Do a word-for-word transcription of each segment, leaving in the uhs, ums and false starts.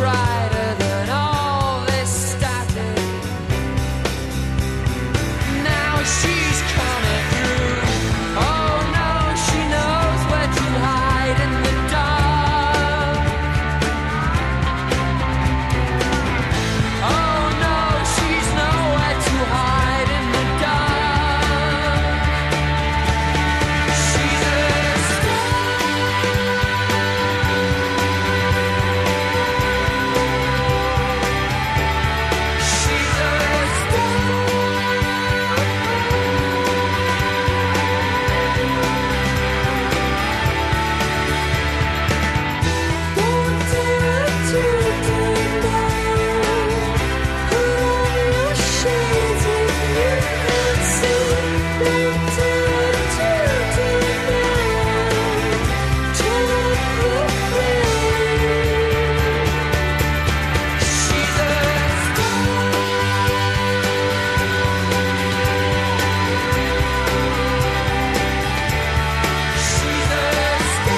brighter than all this static. Now she's coming through. Oh no, she knows where to hide in the dark. Oh no, she's nowhere to hide in the dark. She's a star. She's a star. Don't dare to deny. Put on your shades if you can see. Don't dare to deny. Turn up the flame. She's a star. She's a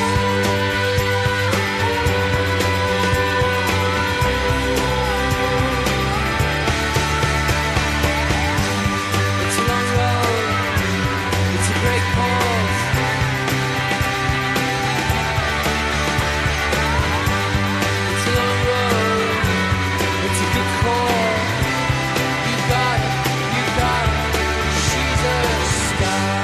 It's a long road. It's a great cause. It's a long road. It's a good cause. You got it. You got it. She's a star.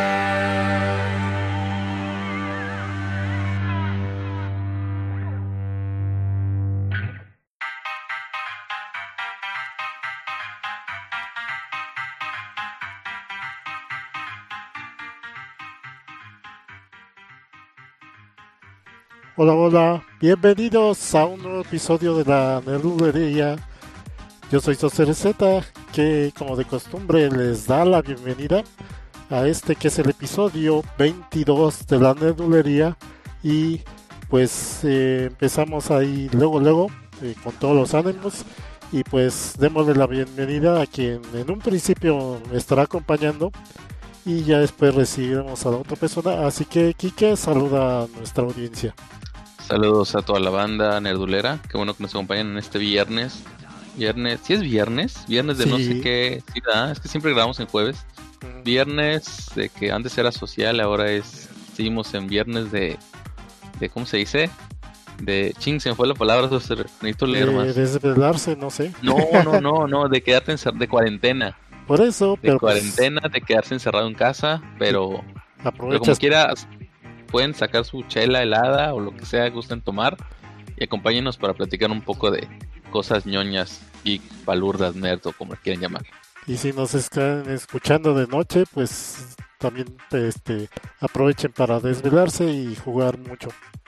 Hola, hola, bienvenidos a un nuevo episodio de la Nerdulería. Yo soy Socer Z, que como de costumbre les da la bienvenida a este que es el episodio veintidós de la Nerdulería. Y pues eh, empezamos ahí luego, luego, eh, con todos los ánimos. Y pues démosle la bienvenida a quien en un principio me estará acompañando. Y ya después recibiremos a la otra persona. Así que, Kike, saluda a nuestra audiencia. Saludos a toda la banda nerdulera, qué bueno que nos acompañan en este viernes. Viernes, ¿sí es viernes? Viernes de no Sí. sé qué, sí, ¿verdad? Es que siempre grabamos en jueves. Viernes de que antes era social, ahora es, seguimos en viernes de, de ¿cómo se dice? De, ching, se me fue la palabra, Socer, necesito leer Eh, más. desvelarse, no sé. No, no, no, no, de quedarte encerrado, de cuarentena. Por eso, De pero pues, cuarentena, de quedarse encerrado en casa, pero, pero como aprovechas. quiera, pueden sacar su chela helada o lo que sea que gusten tomar y acompáñenos para platicar un poco de cosas ñoñas, geek, palurdas, nerd o como le quieran llamar. Y si nos están escuchando de noche, pues también este aprovechen para desvelarse y jugar mucho.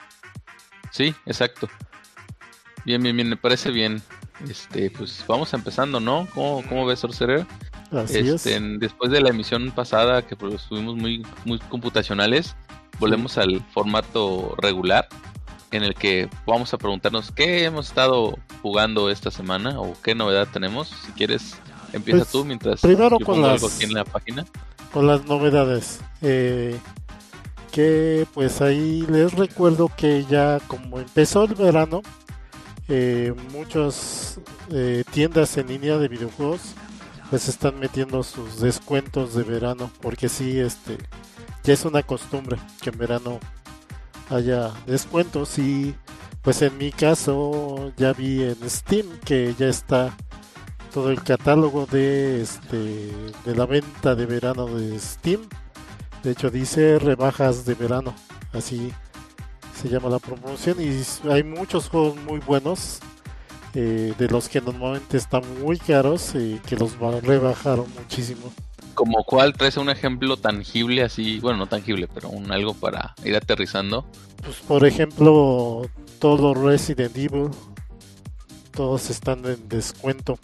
Sí, exacto. Bien, bien, bien, me parece bien. Este, pues vamos empezando, ¿no? ¿Cómo, cómo ves, Sorcerer? Así Este, es. después de la emisión pasada que pues, estuvimos muy, muy computacionales, volvemos al formato regular en el que vamos a preguntarnos qué hemos estado jugando esta semana o qué novedad tenemos. Si quieres, empieza Pues, tú mientras primero yo con pongo las- algo aquí en la página. Con las novedades. Eh, que pues ahí les recuerdo que ya como empezó el verano, eh, muchas eh, tiendas en línea de videojuegos pues están metiendo sus descuentos de verano, porque sí, este ya es una costumbre que en verano haya descuentos. Y pues en mi caso ya vi en Steam que ya está todo el catálogo de este de la venta de verano de Steam. De hecho dice rebajas de verano, así se llama la promoción, y hay muchos juegos muy buenos, eh, de los que normalmente están muy caros, eh, que los va- rebajaron muchísimo. Como cuál, traes un ejemplo tangible así, bueno, no tangible, pero un algo para ir aterrizando. Pues por ejemplo, todos los Resident Evil, todos están en descuento.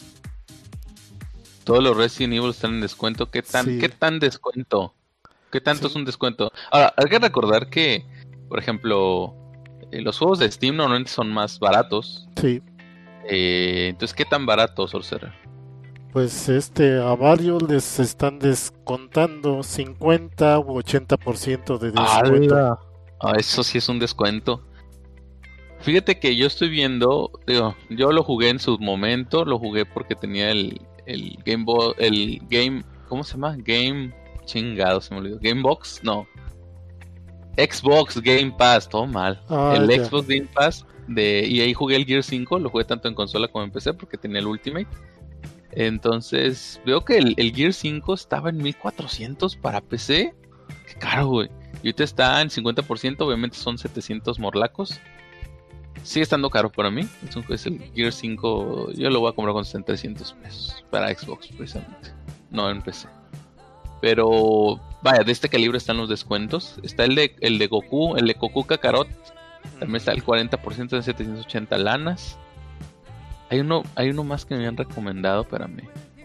Todos los Resident Evil están en descuento. ¿Qué tan, Sí. qué tan descuento? ¿Qué tanto Sí. es un descuento? Ahora, hay que recordar que, por ejemplo, eh, los juegos de Steam normalmente son más baratos. Sí, Eh, entonces, ¿qué tan barato, Sorcerer? pues este a varios les están descontando cincuenta u ochenta por ciento de descuento. ¡Hala! Ah, eso sí es un descuento. Fíjate que yo estoy viendo, digo, yo lo jugué en su momento, lo jugué porque tenía el, el Game Boy, el Game, ¿cómo se llama? Game, chingado, se me olvidó, Game Box, no, Xbox Game Pass, todo mal, Ah, el ya. Xbox Game Pass, de y ahí jugué el Gear cinco, lo jugué tanto en consola como en P C porque tenía el Ultimate. Entonces, veo que el, el Gear cinco estaba en mil cuatrocientos para P C, qué caro, güey, y ahorita está en cincuenta por ciento, obviamente son setecientos morlacos. Sigue estando caro para mí. Es, un, es el Gear cinco. Yo lo voy a comprar con trescientos pesos para Xbox, precisamente. No en P C. Pero vaya, de este calibre están los descuentos. Está el de, el de Goku, el de Goku Kakarot. También está el cuarenta por ciento de setecientos ochenta lanas. Hay uno, hay uno más que me habían recomendado. Espérame.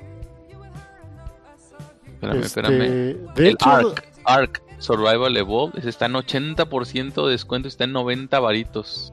Espérame, Este, espérame. de El hecho, Ark. Ark Survival Evolved. Ese está en ochenta por ciento de descuento. Está en noventa varitos.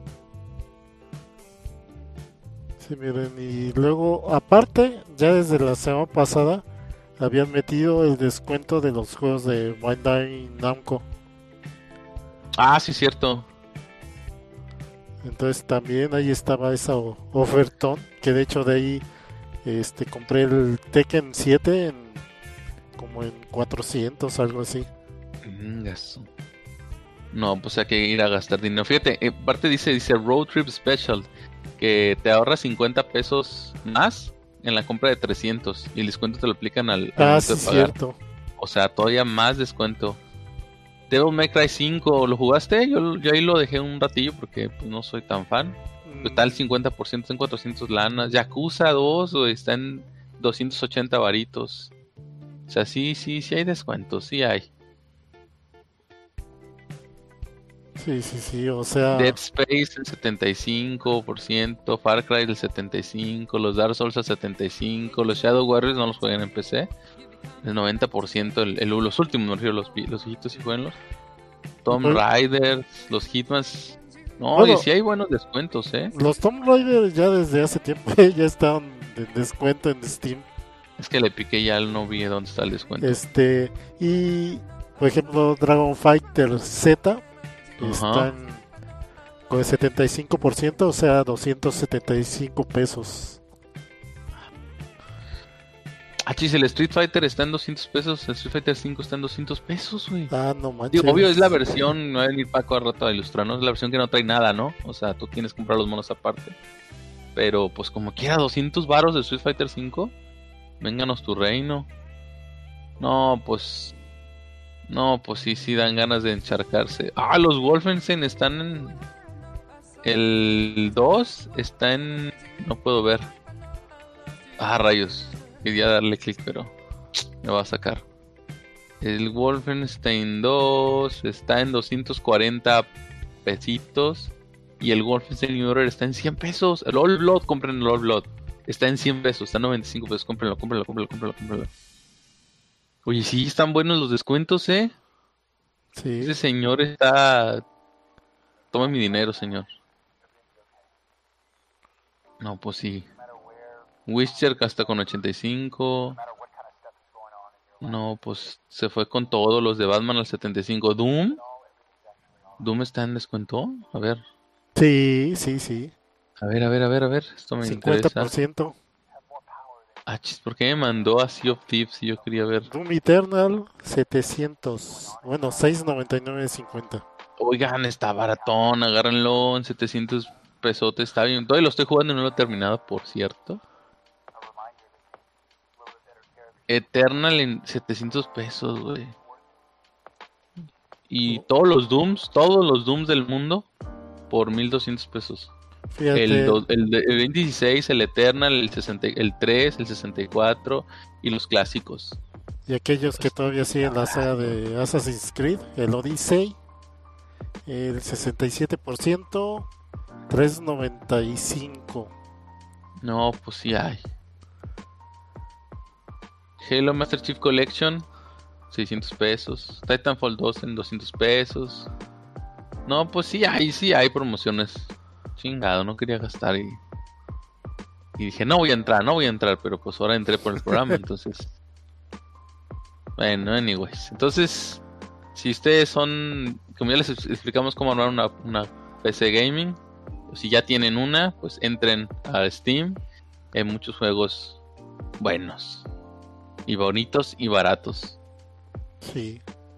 sí, miren, y luego, aparte, ya desde la semana pasada, habían metido el descuento de los juegos de Bandai Namco. Ah, sí, cierto. Entonces también ahí estaba esa o- ofertón, que de hecho de ahí este compré el Tekken siete en como en cuatrocientos, algo así. Ingazo. No, pues hay que ir a gastar dinero. Fíjate, eh, parte dice, dice Road Trip Special, que te ahorras cincuenta pesos más en la compra de trescientos y el descuento te lo aplican al, al Ah, momento sí, de pagar. cierto. O sea, todavía más descuento. Devil May Cry cinco, ¿lo jugaste? Yo, yo ahí lo dejé un ratillo porque pues, no soy tan fan. Está al cincuenta por ciento en cuatrocientos lanas. Yakuza dos, güey, está en doscientos ochenta varitos. O sea, sí, sí, sí hay descuentos, sí hay. Sí, sí, sí, o sea, Dead Space el setenta y cinco por ciento, Far Cry el setenta y cinco por ciento, los Dark Souls el setenta y cinco por ciento, los Shadow Warriors no los jueguen en P C, el noventa por ciento, el, el- los últimos, me refiero, los, vi- los viejitos sí jueguenlos. Tomb Ujú. Raider, los Hitmans. No, Bueno. y sí hay buenos descuentos, eh. los Tomb Raider ya desde hace tiempo ya estaban de descuento en Steam. Es que le piqué ya no vi dónde está el descuento. Este, y por ejemplo, Dragon Fighter Z está Ajá. en, con el setenta y cinco por ciento, o sea, doscientos setenta y cinco pesos. Ah, chis, el Street Fighter está en doscientos pesos, el Street Fighter cinco está en doscientos pesos, güey. Ah, no manches. Digo, obvio es la versión, no va a venir Paco al rato a ilustrarnos, es la versión que no trae nada, ¿no? O sea, tú tienes que comprar los monos aparte. Pero pues como quiera, doscientos varos de Street Fighter cinco. Vénganos tu reino. No, pues... No, pues sí, sí dan ganas de encharcarse. Ah, los Wolfenstein están en... El dos está en... No puedo ver. Ah, rayos. Quería darle clic, pero... Me va a sacar. El Wolfenstein dos está en doscientos cuarenta pesitos. Y el Wolfenstein New Order está en cien pesos. El All Blood, compren el All Blood. Está en cien pesos, está en noventa y cinco pesos. Cómprenlo, cómprenlo, cómprenlo, cómprenlo, cómprenlo. Oye, sí, están buenos los descuentos, ¿eh? Sí, Ese señor está... Toma mi dinero, señor. No, pues sí. Witcher hasta con ochenta y cinco. No, pues se fue con todos los de Batman al setenta y cinco. Doom. Doom está en descuento. A ver, sí, sí, sí. a ver, a ver, a ver, a ver. Esto me cincuenta por interesa. ciento. Ah, chis, ¿por qué me mandó a Sea of Thieves si yo quería ver? Doom Eternal setecientos. Bueno, seiscientos noventa y nueve cincuenta. Oigan, está baratón, agárrenlo en setecientos pesotes, está bien. Todavía lo estoy jugando y no lo he terminado, por cierto. Eternal en setecientos pesos, güey. Y todos los Dooms, todos los Dooms del mundo por mil doscientos pesos. Fíjate, El, do- el, de- el veintiséis, el Eternal, el, sesenta, el tres, el sesenta y cuatro y los clásicos. y aquellos que todavía siguen la saga de Assassin's Creed, el Odyssey, el sesenta y siete por ciento, trescientos noventa y cinco. No, pues sí hay. Halo Master Chief Collection, seiscientos pesos. Titanfall dos en doscientos pesos. No, pues sí hay, sí hay promociones. Chingado, no quería gastar y... Y dije, no voy a entrar, no voy a entrar, pero pues ahora entré por el programa, entonces... Bueno, anyways. Entonces, si ustedes son... Como ya les explicamos cómo armar una, una P C Gaming, pues, si ya tienen una, pues entren a Steam. Hay muchos juegos buenos y bonitos y baratos. Sí.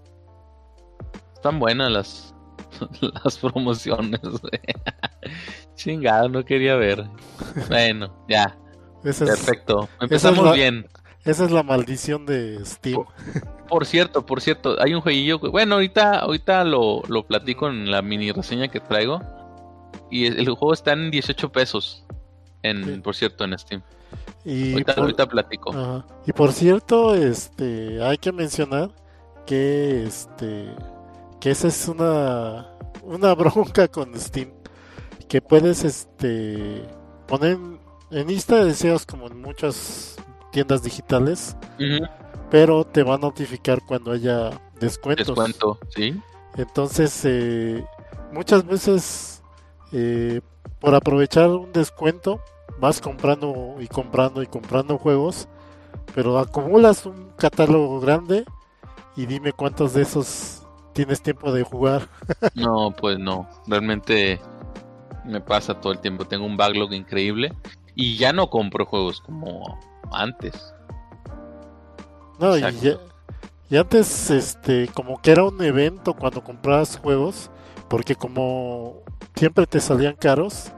Están buenas las, las promociones. Chingado, no quería ver. Bueno, ya. Esa es, perfecto. Empezamos la, bien. Esa es la maldición de Steam. Por, por cierto, por cierto, hay un jueguillo que, bueno, ahorita, ahorita lo, lo platico en la mini reseña que traigo. Y el, el juego está en dieciocho pesos. En, sí. Por cierto, en Steam. Y ahorita, por, ahorita platico. Ajá. Y por cierto, este, hay que mencionar que este, que esa es una, una bronca con Steam, que puedes, este, poner en lista de deseos como en muchas tiendas digitales, uh-huh. pero te va a notificar cuando haya descuentos. Descuento, sí. Entonces, eh, muchas veces, eh, por aprovechar un descuento, vas comprando y comprando y comprando juegos, pero acumulas un catálogo grande y dime cuántos de esos tienes tiempo de jugar. No, pues no, realmente me pasa todo el tiempo, tengo un backlog increíble y ya no compro juegos como antes. No, y, ya, y antes este como que era un evento cuando comprabas juegos, porque como siempre te salían caros,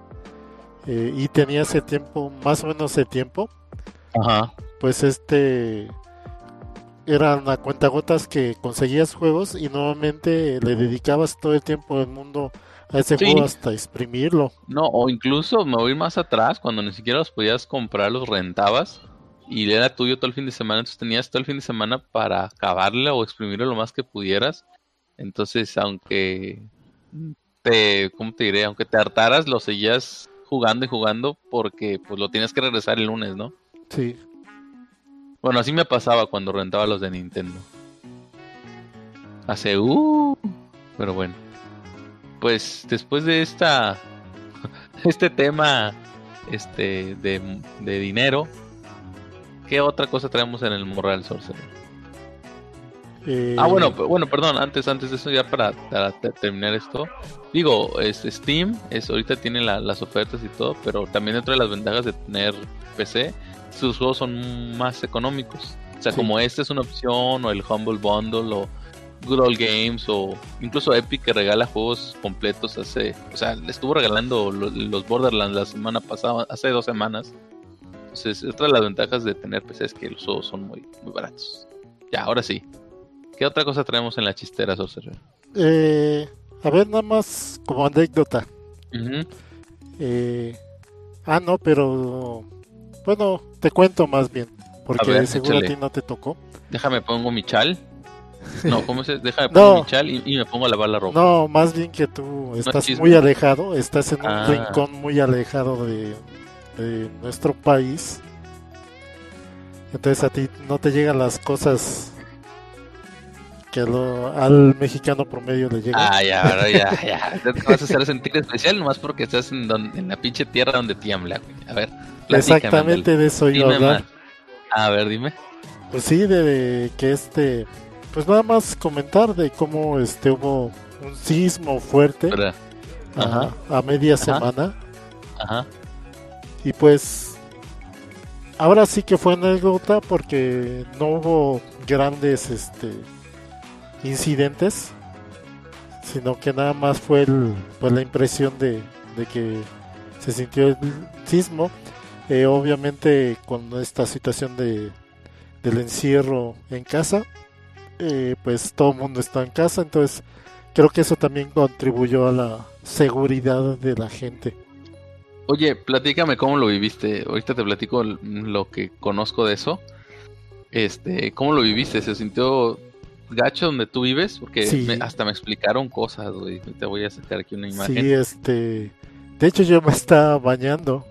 Eh, y tenía ese tiempo, más o menos ese tiempo, ajá. Pues este eran a cuentagotas que conseguías juegos y nuevamente le dedicabas todo el tiempo del mundo a ese sí. juego hasta exprimirlo. No, o incluso me voy más atrás, cuando ni siquiera los podías comprar, los rentabas y era tuyo todo el fin de semana, entonces tenías todo el fin de semana para acabarle o exprimirlo lo más que pudieras. Entonces, aunque te, ¿cómo te diré? Aunque te hartaras, lo seguías jugando y jugando porque pues lo tienes que regresar el lunes, ¿no? Sí. Bueno, así me pasaba cuando rentaba los de Nintendo. Hace uh, pero bueno. Pues después de esta este tema este de, de dinero, ¿qué otra cosa traemos en el Morral Sorcerer? Eh... Ah, bueno, bueno, perdón, antes, antes de eso, ya para, para terminar esto, digo, es, Steam es, ahorita tiene la, las ofertas y todo, pero también dentro de las ventajas de tener P C, sus juegos son más económicos. O sea, sí. Como este es una opción, o el Humble Bundle, o Good Old Games, o incluso Epic, que regala juegos completos hace, o sea, le estuvo regalando los, los Borderlands la semana pasada, hace dos semanas. Entonces, otra de las ventajas de tener P C es que los juegos son muy, muy baratos. Ya, ahora sí. ¿Qué otra cosa traemos en la chistera, Sorcerer? Eh, a ver, nada más como anécdota. Uh-huh. Eh, ah, no, pero bueno, te cuento más bien, porque a ver, seguro échale. A ti no te tocó. Déjame pongo mi chal. No, ¿cómo se? Déjame pongo no, mi chal y, y me pongo a lavar la ropa. No, más bien que tú estás no muy alejado, estás en un ah. rincón muy alejado de, de nuestro país. Entonces a ti no te llegan las cosas que lo, al mexicano promedio le llega. Ah, ya, ahora ya, ya. Te vas a hacer sentir especial nomás porque estás en, don, en la pinche tierra donde tiembla. A ver, exactamente andale. De eso iba a hablar. A ver, dime. Pues sí, de, de que este, pues nada más comentar de cómo este hubo un sismo fuerte. Ajá. A, a media Ajá. semana. Ajá. Y pues ahora sí que fue anécdota porque no hubo grandes este incidentes, sino que nada más fue el, pues la impresión de, de que se sintió el sismo. Eh, obviamente con esta situación de del encierro en casa, eh, pues todo el mundo está en casa, entonces creo que eso también contribuyó a la seguridad de la gente. Oye, platícame cómo lo viviste. Ahorita te platico lo que conozco de eso. Este, ¿cómo lo viviste? ¿Se sintió gacho donde tú vives? Porque sí. me, hasta me explicaron cosas, güey. Te voy a sacar aquí una imagen. Sí, este... De hecho yo me estaba bañando.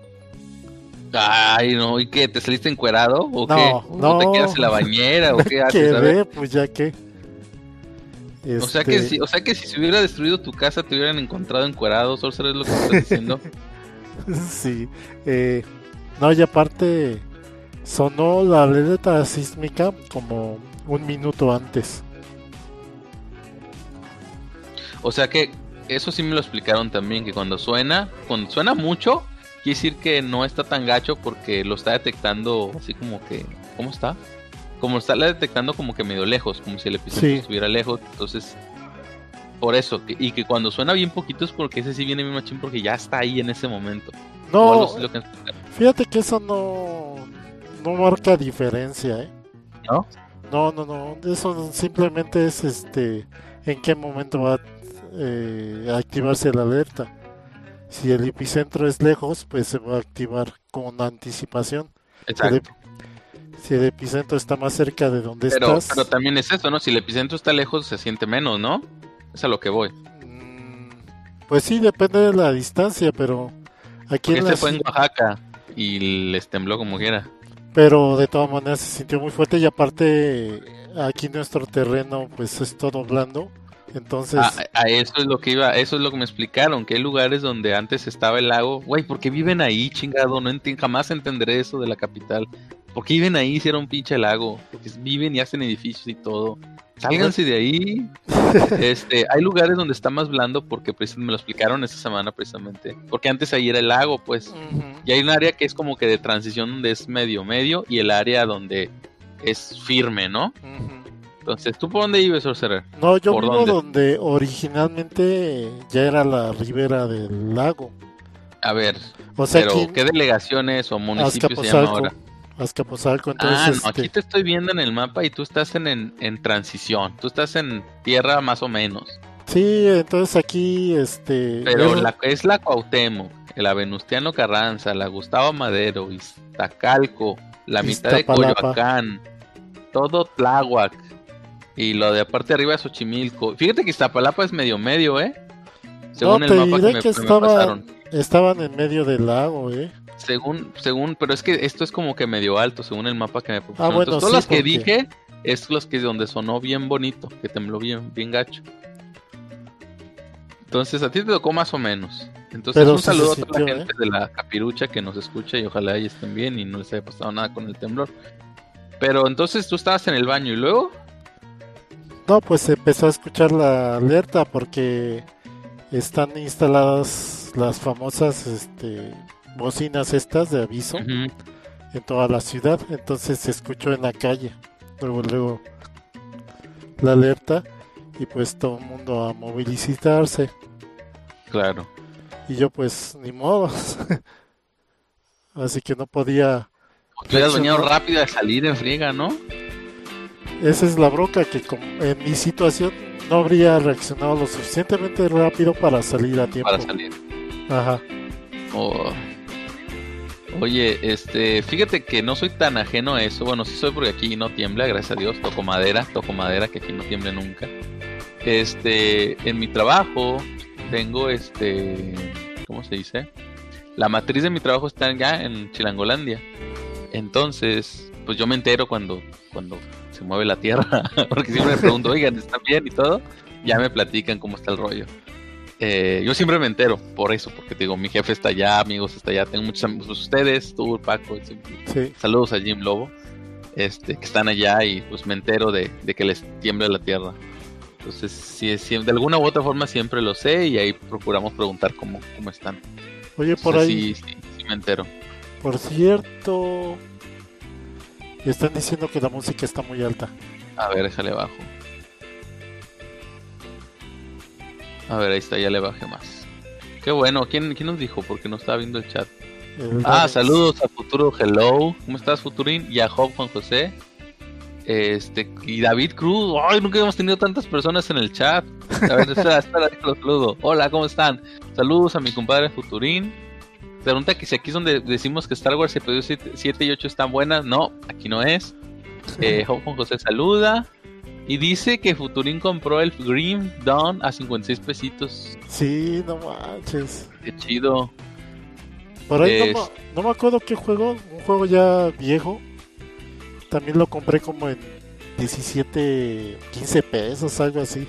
Ay, no, ¿y qué? ¿Te saliste encuerado? ¿O no, qué? No, ¿O te quedas en la bañera? ¿O qué haces? Quedé, pues ya que... Este... O sea que si, o sea que si se hubiera destruido tu casa te hubieran encontrado encuerado, Sorcerer, es lo que estás diciendo. Sí, eh, no, y aparte sonó la alerta sísmica como un minuto antes. O sea que eso sí me lo explicaron también, que cuando suena, cuando suena mucho, quiere decir que no está tan gacho porque lo está detectando así como que, ¿cómo está? Como está detectando como que medio lejos, como si el epicentro Sí. estuviera lejos, entonces por eso, que- y que cuando suena bien poquito es porque ese sí viene bien machín porque ya está ahí en ese momento. O algo No, así lo que me explicaron, fíjate que eso no, no marca diferencia, ¿eh? ¿no? No, no, no, eso simplemente es este en qué momento va eh, a activarse la alerta. Si el epicentro es lejos, pues se va a activar con anticipación. Si el, ep- Exacto. si el epicentro está más cerca de donde Pero, estás, pero también es eso, ¿no? Si el epicentro está lejos se siente menos, ¿no? Es a lo que voy. mm, pues sí, depende de la distancia, pero aquí Porque en este la fue en ci- Oaxaca y les tembló como quiera. pero de todas maneras se sintió muy fuerte y aparte aquí nuestro terreno pues es todo blando, entonces Ah, a eso es lo que iba, eso es lo que me explicaron, que hay lugares donde antes estaba el lago. Güey, ¿por qué viven ahí, chingado? No enti- jamás entenderé eso de la capital. ¿Por qué viven ahí si era un pinche lago? Porque viven y hacen edificios y todo. Sálganse de ahí. Este, hay lugares donde está más blando porque precis- me lo explicaron esta semana precisamente. Porque antes ahí era el lago, pues. ujú. Y hay un área que es como que de transición donde es medio medio y el área donde es firme, ¿no? Ujú. Entonces, ¿tú por dónde vives, Sorcerer? No, yo ¿Por vivo dónde? donde originalmente ya era la ribera del lago. A ver, O sea, pero aquí ¿qué delegaciones o municipios se llama Azcapotzalco. ahora? Azcapotzalco, Ah, entonces no, aquí este, te estoy viendo en el mapa y tú estás en, en, en transición. Tú estás en tierra más o menos. sí, entonces aquí este Pero es- la, es la Cuauhtémoc, la Venustiano Carranza, la Gustavo Madero, Iztacalco, la mitad de Iztapalapa. Coyoacán, todo Tláhuac y lo de aparte de arriba es Xochimilco. Fíjate que Iztapalapa es medio medio, ¿eh? Según no el te mapa diré que me, que que me estaban pasaron. estaban en medio del lago, eh. Según, según, pero es que esto es como que medio alto, según el mapa que me proporcionó. Ah, bueno, Entonces, todas sí, las que porque- dije es los que donde sonó bien bonito, que tembló bien, bien gacho. Entonces, a ti te tocó más o menos. Entonces, Pero un sí saludo se a toda sintió, la gente de la Capirucha que nos escucha y ojalá ellos estén bien y no les haya pasado nada con el temblor. Pero entonces tú estabas en el baño y luego, No, pues empezó a escuchar la alerta porque están instaladas las famosas este bocinas estas de aviso ujú, en toda la ciudad, entonces se escuchó en la calle, luego luego la alerta y pues todo el mundo a movilizarse claro. y yo pues ni modo, así que no podía Te hubieras reaccionar. bañado rápido a salir en friega, ¿no? Esa es la bronca que como en mi situación no habría reaccionado lo suficientemente rápido para salir a tiempo. Para salir. Ajá. Oh. Oye, este, fíjate que no soy tan ajeno a eso. Bueno, sí soy porque aquí no tiembla, gracias a Dios. Toco madera, toco madera, que aquí no tiemble nunca. Este, en mi trabajo tengo este, ¿cómo se dice? La matriz de mi trabajo está ya en Chilangolandia. Entonces, pues yo me entero cuando, cuando se mueve la tierra, porque siempre me pregunto, oigan, ¿están bien y todo? Ya me platican cómo está el rollo. Eh, yo siempre me entero por eso, porque te digo, mi jefe está allá, amigos está allá, tengo muchos amigos, ustedes, tú, Paco, siempre- Sí. saludos a Jim Lobo, este, que están allá y pues me entero de, de que les tiembla la tierra. Entonces, si, si de alguna u otra forma siempre lo sé y ahí procuramos preguntar cómo, cómo están. Oye, por Entonces, ahí, sí, sí, sí me entero. por cierto, están diciendo que la música está muy alta. A ver, déjale abajo. A ver, ahí está, ya le bajé más. Qué bueno, ¿quién, quién nos dijo? Porque no estaba viendo el chat. El Ah, Danex. saludos a Futuro Hello. ¿Cómo estás, Futurín? Y a Job Juan José. Este, y David Cruz. Ay, nunca hemos tenido tantas personas en el chat. A ver, espera, espera, que los saludo. Hola, ¿cómo están? Saludos a mi compadre Futurín. Pregunta que si aquí es donde decimos que Star Wars Episodio siete y ocho están buenas. No, aquí no es. Eh, Job Juan José saluda. Y dice que Futurín compró el Grim Dawn a cincuenta y seis pesitos. Sí, no manches. Qué chido. Por ahí no, Es- me, no me acuerdo qué juego, un juego ya viejo. También lo compré como en diecisiete, quince pesos, algo así.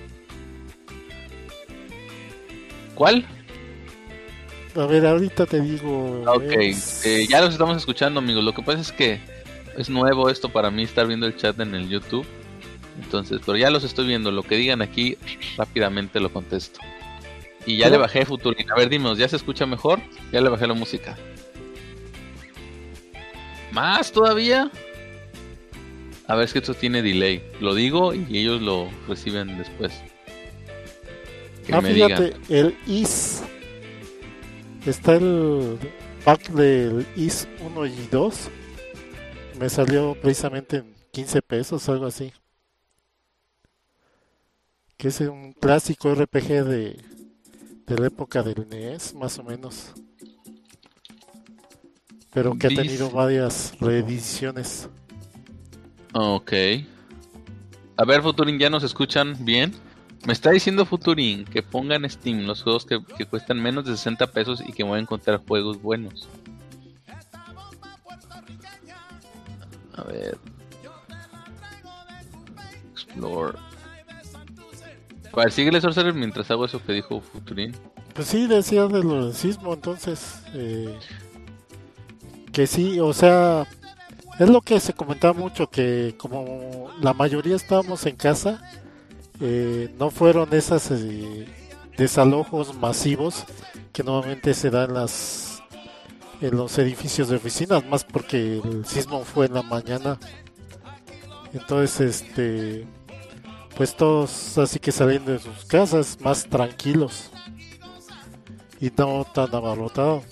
¿Cuál? A ver, ahorita te digo. Ok, es- eh, ya los estamos escuchando, amigos. Lo que pasa es que es nuevo esto para mí estar viendo el chat en el YouTube. Entonces, pero ya los estoy viendo. Lo que digan aquí, rápidamente lo contesto. Y ya Pero- le bajé Futurín. A ver, dinos, ¿ya se escucha mejor? Ya le bajé la música. ¿Más todavía? A ver, es que esto tiene delay. Lo digo y ellos lo reciben después. Que Ah, me fíjate, digan. el I S. Está el pack del I S uno y dos. Me salió precisamente en quince pesos, algo así. Que es un clásico R P G de, de la época del N E S, más o menos. Pero que ha tenido Dice- varias reediciones. Ok. A ver, Futurín, ¿ya nos escuchan bien? Me está diciendo Futurín que ponga en Steam los juegos que, que cuestan menos de sesenta pesos y que voy a encontrar juegos buenos. A ver. Explore. A ver, síguele, Sorcerer, mientras hago eso que dijo Futurín. Pues sí, decía de lo del sismo, entonces. eh, que sí, o sea. Es lo que se comentaba mucho, que como la mayoría estábamos en casa, eh, no fueron esas eh, desalojos masivos que normalmente se dan en, las, en los edificios de oficinas, más porque el sismo fue en la mañana. Entonces, este, pues todos así que saliendo de sus casas más tranquilos y no tan abarrotados.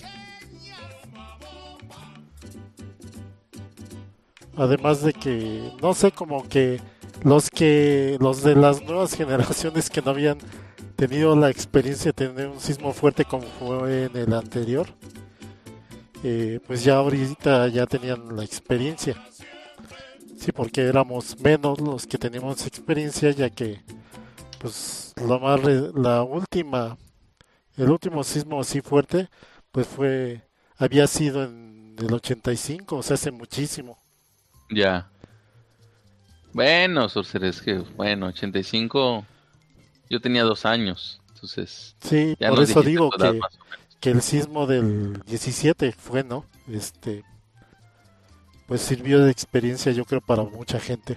Además de que, no sé, como que los que, los de las nuevas generaciones que no habían tenido la experiencia de tener un sismo fuerte como fue en el anterior, eh, pues ya ahorita ya tenían la experiencia. Sí, porque éramos menos los que teníamos experiencia, ya que, pues, la más, re- la última, el último sismo así fuerte, pues fue, había sido en el ochenta y cinco, o sea, hace muchísimo. Ya. Bueno, Sorcerer, es que, bueno, ochenta y cinco. Yo tenía dos años. Entonces, Sí, ya por nos eso dijiste digo tu edad que, más o menos. que el sismo del diecisiete fue, ¿no? Este, pues sirvió de experiencia, yo creo, para mucha gente.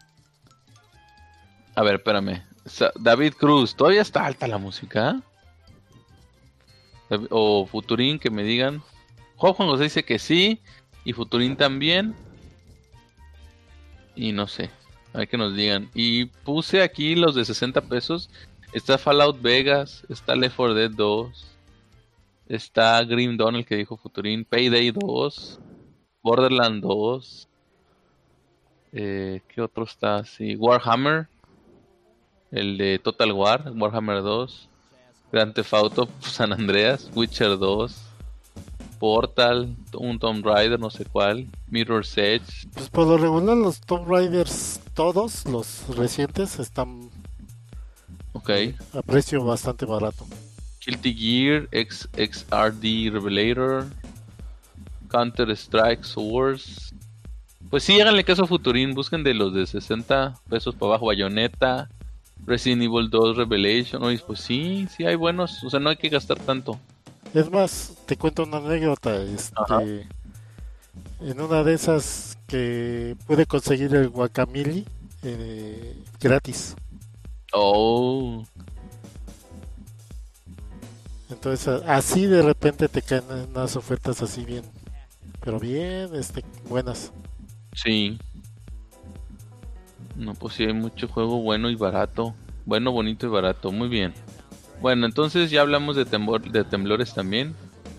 A ver, espérame. Sa- David Cruz, ¿todavía está alta la música? Davi- O Futurín, que me digan. Juan Juan José dice que sí. Y Futurín también. Y no sé. Hay que nos digan. Y puse aquí los de sesenta pesos. Está Fallout Vegas. Está Left four Dead dos. Está Grim Dawn, el que dijo Futurín. Payday dos. Borderlands dos. Eh, ¿qué otro está? Sí, Warhammer. El de Total War. Warhammer dos. Grand Theft Auto San Andreas. Witcher dos. Portal. Un Tomb Raider, no sé cuál. Mirror's Edge. Pues por lo regular los Tomb Raiders, todos los recientes, están Ok. a precio bastante barato. Guilty Gear, X X R D Revelator, Counter Strike Source. Pues sí, háganle caso a Futurín, busquen de los de sesenta pesos para abajo, Bayonetta, Resident Evil dos Revelation. Oye, pues sí, sí hay buenos, o sea, no hay que gastar tanto. Es más, te cuento una anécdota, Ajá. este, en una de esas que pude conseguir el Guacamole eh, gratis. Oh, Entonces a- así de repente te caen unas ofertas así bien, pero bien, este, buenas. sí. No, pues sí hay mucho juego bueno y barato. Bueno, bonito y barato, muy bien. Bueno, entonces ya hablamos de, temblor, de temblores también.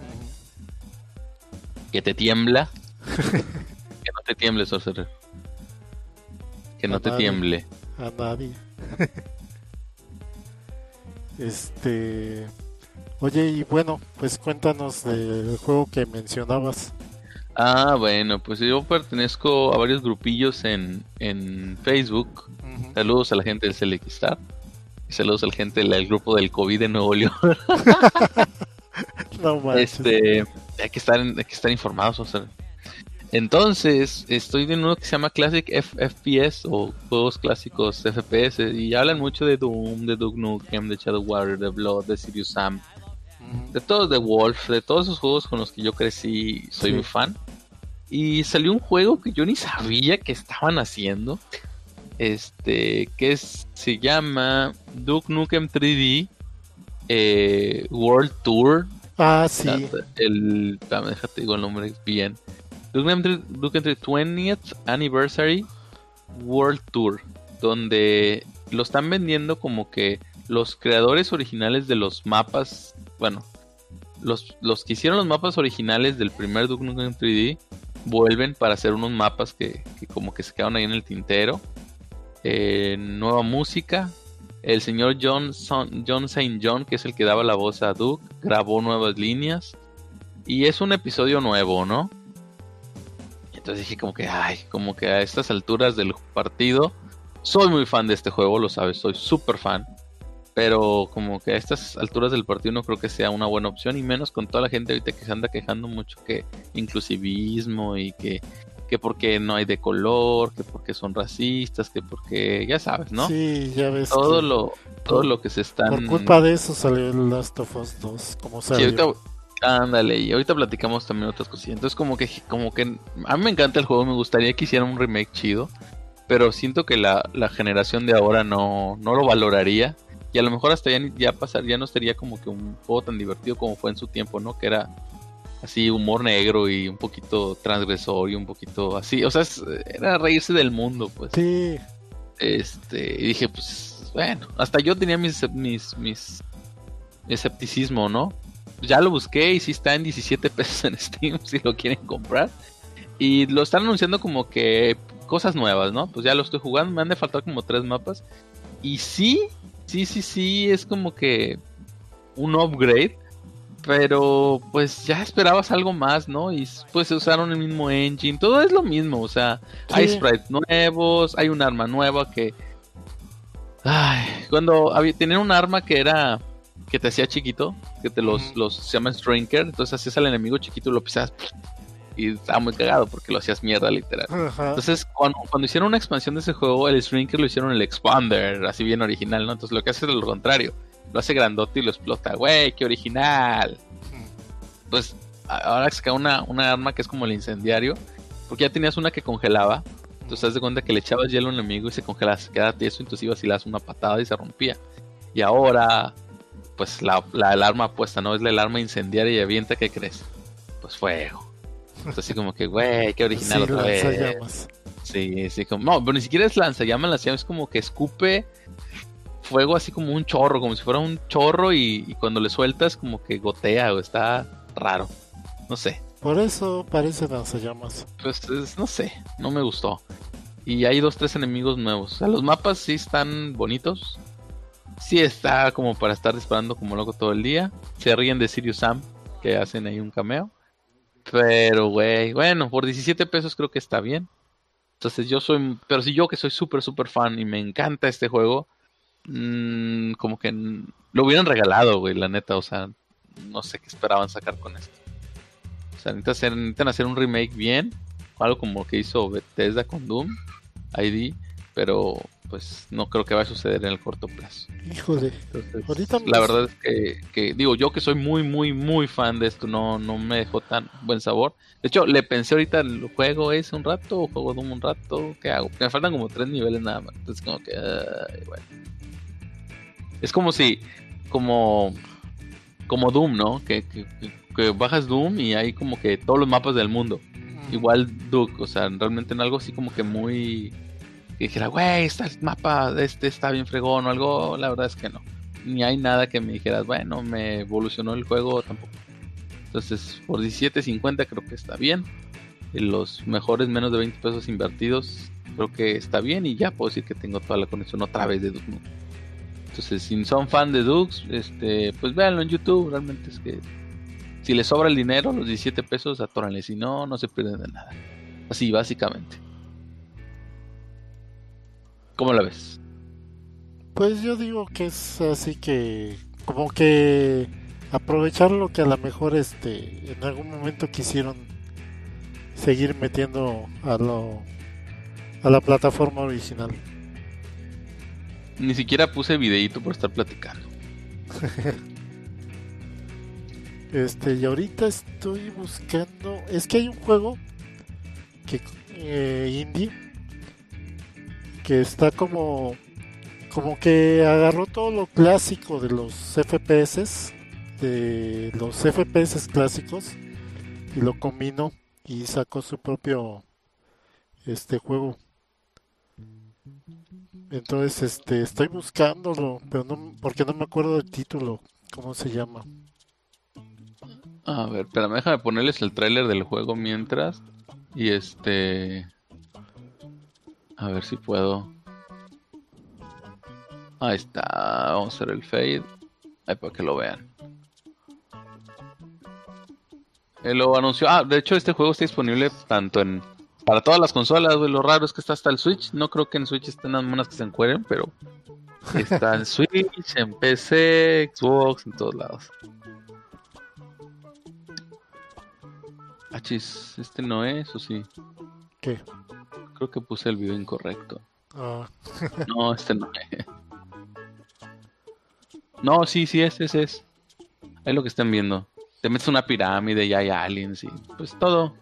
Que te tiembla. Que no te tiemble, Sorcerer. Que no A te nadie. tiemble. A nadie. Este, oye, y bueno, pues cuéntanos del juego que mencionabas. Ah, bueno, pues yo pertenezco a varios grupillos en, en Facebook. Ujú. Saludos a la gente del Selectstar. Y saludos a la gente del grupo del COVID de Nuevo León. No manches. Este, hay que estar, hay que estar informados. O sea. Entonces, estoy en uno que se llama Classic F- FPS o juegos clásicos F P S y hablan mucho de Doom, de Duke Nukem, de Shadow Warrior, de Blood, de Serious Sam, Ujú. de todos, de Wolf, de todos esos juegos con los que yo crecí, soy Sí. muy fan. Y salió un juego que yo ni sabía que estaban haciendo. Este, que es, se llama Duke Nukem tres D eh, World Tour. Ah, sí. El, dame, déjate digo el nombre bien. Duke Nukem Duke Nukem twentieth Anniversary World Tour, donde lo están vendiendo como que los creadores originales de los mapas, bueno, los, los que hicieron los mapas originales del primer Duke Nukem tres D vuelven para hacer unos mapas que, que como que se quedaron ahí en el tintero. Eh, nueva música. El señor John, Son, John Saint John, que es el que daba la voz a Duke, grabó nuevas líneas. Y es un episodio nuevo, ¿no? Entonces dije como que, ay, como que a estas alturas del partido, soy muy fan de este juego, lo sabes, soy súper fan. Pero como que a estas alturas del partido no creo que sea una buena opción, y menos con toda la gente ahorita que se anda quejando mucho que inclusivismo y que, que porque no hay de color, que porque son racistas, que porque, ya sabes, ¿no? Sí, ya ves. Todo que lo todo por, lo que se están... Por culpa de eso salió el Last of Us dos, como salió. Sí, ahorita, ándale, y ahorita platicamos también otras cosillas. Entonces como que, como que a mí me encanta el juego, me gustaría que hicieran un remake chido, pero siento que la, la generación de ahora no, no lo valoraría. Y a lo mejor hasta ya, ya pasar, ya no sería como que un juego tan divertido como fue en su tiempo, ¿no? Que era así humor negro y un poquito transgresor y un poquito así. O sea, es, era reírse del mundo, pues. Sí. Este, y dije, pues, bueno, hasta yo tenía mis, mis, mis escepticismo, ¿no? Ya lo busqué y sí está en diecisiete pesos en Steam si lo quieren comprar. Y lo están anunciando como que cosas nuevas, ¿no? Pues ya lo estoy jugando, me han de faltar como tres mapas. Y sí... Sí, sí, sí, es como que un upgrade, pero pues ya esperabas algo más, ¿no? Y pues usaron el mismo engine, todo es lo mismo, o sea, sí. Hay sprites nuevos, hay un arma nueva que... Ay, cuando había, tenían un arma que era... que te hacía chiquito, que te los, los se llaman Shrinker, entonces hacías al enemigo chiquito y lo pisabas... Y estaba muy cagado porque lo hacías mierda, literal. Ajá. Entonces, cuando, cuando hicieron una expansión de ese juego, el Shrinker lo hicieron el Expander, así bien original, ¿no? Entonces, lo que hace es lo contrario. Lo hace grandote y lo explota. ¡Güey, qué original! Pues, ahora saca una, una arma que es como el incendiario, porque ya tenías una que congelaba. Entonces, te das de cuenta que le echabas hielo a un enemigo y se congelaba, se quedaba tieso, entonces ibas y le das una patada y se rompía. Y ahora, pues, la, la alarma puesta, ¿no? Es la alarma incendiaria y avienta, ¿qué crees? Pues fuego. Entonces así como que, güey, qué original sí, otra vez. Lanzallamas. Sí, sí, como... No, pero ni siquiera es lanzallamas, lanzallamas es como que escupe fuego así como un chorro, como si fuera un chorro y, y cuando le sueltas como que gotea o está raro. No sé. Por eso parece lanzallamas. Pues es, no sé, no me gustó. Y hay dos, tres enemigos nuevos. O sea, los mapas sí están bonitos. Sí está como para estar disparando como loco todo el día. Se ríen de Sirius Sam, que hacen ahí un cameo. Pero, güey, bueno, por diecisiete pesos creo que está bien. Entonces yo soy, pero si yo que soy súper, súper fan y me encanta este juego, mmm, como que n- lo hubieran regalado, güey, la neta, o sea, no sé qué esperaban sacar con esto. O sea, necesitan hacer, necesitan hacer un remake bien, algo como que hizo Bethesda con Doom, I D, pero pues no creo que vaya a suceder en el corto plazo. Híjole, Entonces, ahorita la me... verdad es que, que, digo, yo que soy muy, muy, muy fan de esto, no, no me dejó tan buen sabor. De hecho, le pensé ahorita, ¿lo juego ese un rato o juego Doom un rato? ¿Qué hago? Porque me faltan como tres niveles nada más. Entonces, como que, ay, bueno. Es como si, como, como Doom, ¿no? Que, que, que, que bajas Doom y hay como que todos los mapas del mundo. Mm. Igual Duke, o sea, realmente en algo así como que muy... que dijera, güey, está el mapa, este está bien fregón o algo, la verdad es que no. Ni hay nada que me dijeras, bueno, me evolucionó el juego tampoco. Entonces, por diecisiete cincuenta creo que está bien. Y los mejores menos de veinte pesos invertidos, creo que está bien. Y ya puedo decir que tengo toda la conexión otra vez de Duke Nukem. Entonces, si son fan de Duke, este, pues véanlo en YouTube. Realmente es que si les sobra el dinero, los diecisiete pesos, atóranle. Si no, no se pierden de nada. Así, básicamente. ¿Cómo la ves? Pues yo digo que es así que como que aprovechar lo que a lo mejor este en algún momento quisieron seguir metiendo a lo a la plataforma original. Ni siquiera puse videíto por estar platicando. Este, y ahorita estoy buscando, es que hay un juego que eh, indie que está como como que agarró todo lo clásico de los F P S, de los F P S clásicos, y lo combinó y sacó su propio este juego. Entonces, este, estoy buscándolo, pero no, porque no me acuerdo del título, cómo se llama. A ver, espérame, déjame ponerles el tráiler del juego mientras. Y este... A ver si puedo. Ahí está, vamos a hacer el fade. Ahí para que lo vean. Él lo anunció. Ah, de hecho este juego está disponible tanto en... Para todas las consolas, güey. Lo raro es que está hasta el Switch. No creo que en Switch estén las monas que se encueren, pero... Está en Switch, en P C, Xbox, en todos lados. Ah, chis, este no es, ¿o sí? ¿Qué? Creo que puse el video incorrecto. Ah, No, este no es. No, sí, sí, ese es, es. Es lo que están viendo. Te metes una pirámide y hay aliens y pues todo.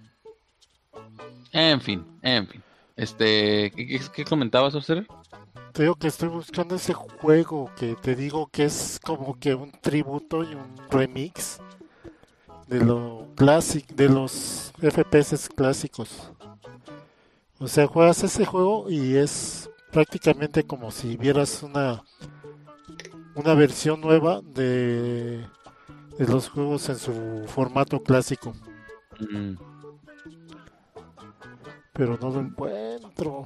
En fin, en fin. Este, ¿qué, qué, qué comentabas, Officer? te digo que estoy buscando ese juego que te digo que es como que un tributo y un remix de lo clásico, de los F P S clásicos. O sea, juegas ese juego y es prácticamente como si vieras una una versión nueva de, de los juegos en su formato clásico. Mm. Pero no lo encuentro.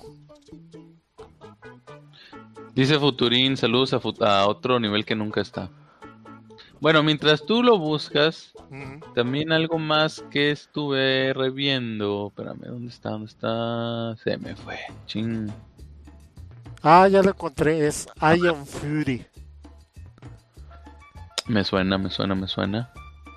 Dice Futurín, saludos a, fut- a otro nivel que nunca está. Bueno, mientras tú lo buscas, Ujú. también algo más que estuve reviendo. Espérame, ¿dónde está? ¿Dónde está? Se me fue. Ching. Ah, ya lo encontré, es Iron Fury. Me suena, me suena, me suena.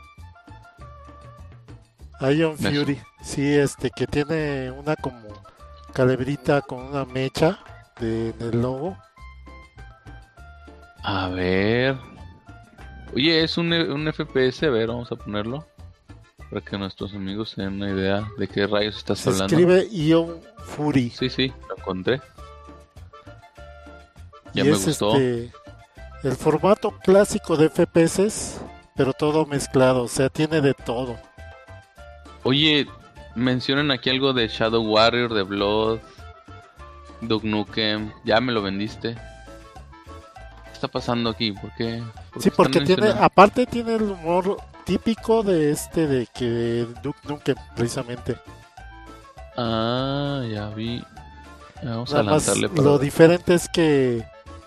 Iron Me su- Fury, sí, este que tiene una como calebrita con una mecha de, en el logo. A ver. Oye, es un, un F P S. A ver, vamos a ponerlo. Para que nuestros amigos tengan una idea de qué rayos estás Se hablando. escribe Iron Fury. Sí, sí, lo encontré. Ya y me es gustó. este el formato clásico de F P S, pero todo mezclado, o sea, tiene de todo. Oye, mencionan aquí algo de Shadow Warrior, de Blood, Duke Nukem. Ya me lo vendiste. ¿Qué está pasando aquí? ¿Por qué? ¿Por Sí, qué están porque tiene, mencionando? aparte tiene el humor típico de este de que Duke Nukem, precisamente. Ah, ya vi. Vamos Nada a más lanzarle para lo ver. diferente es que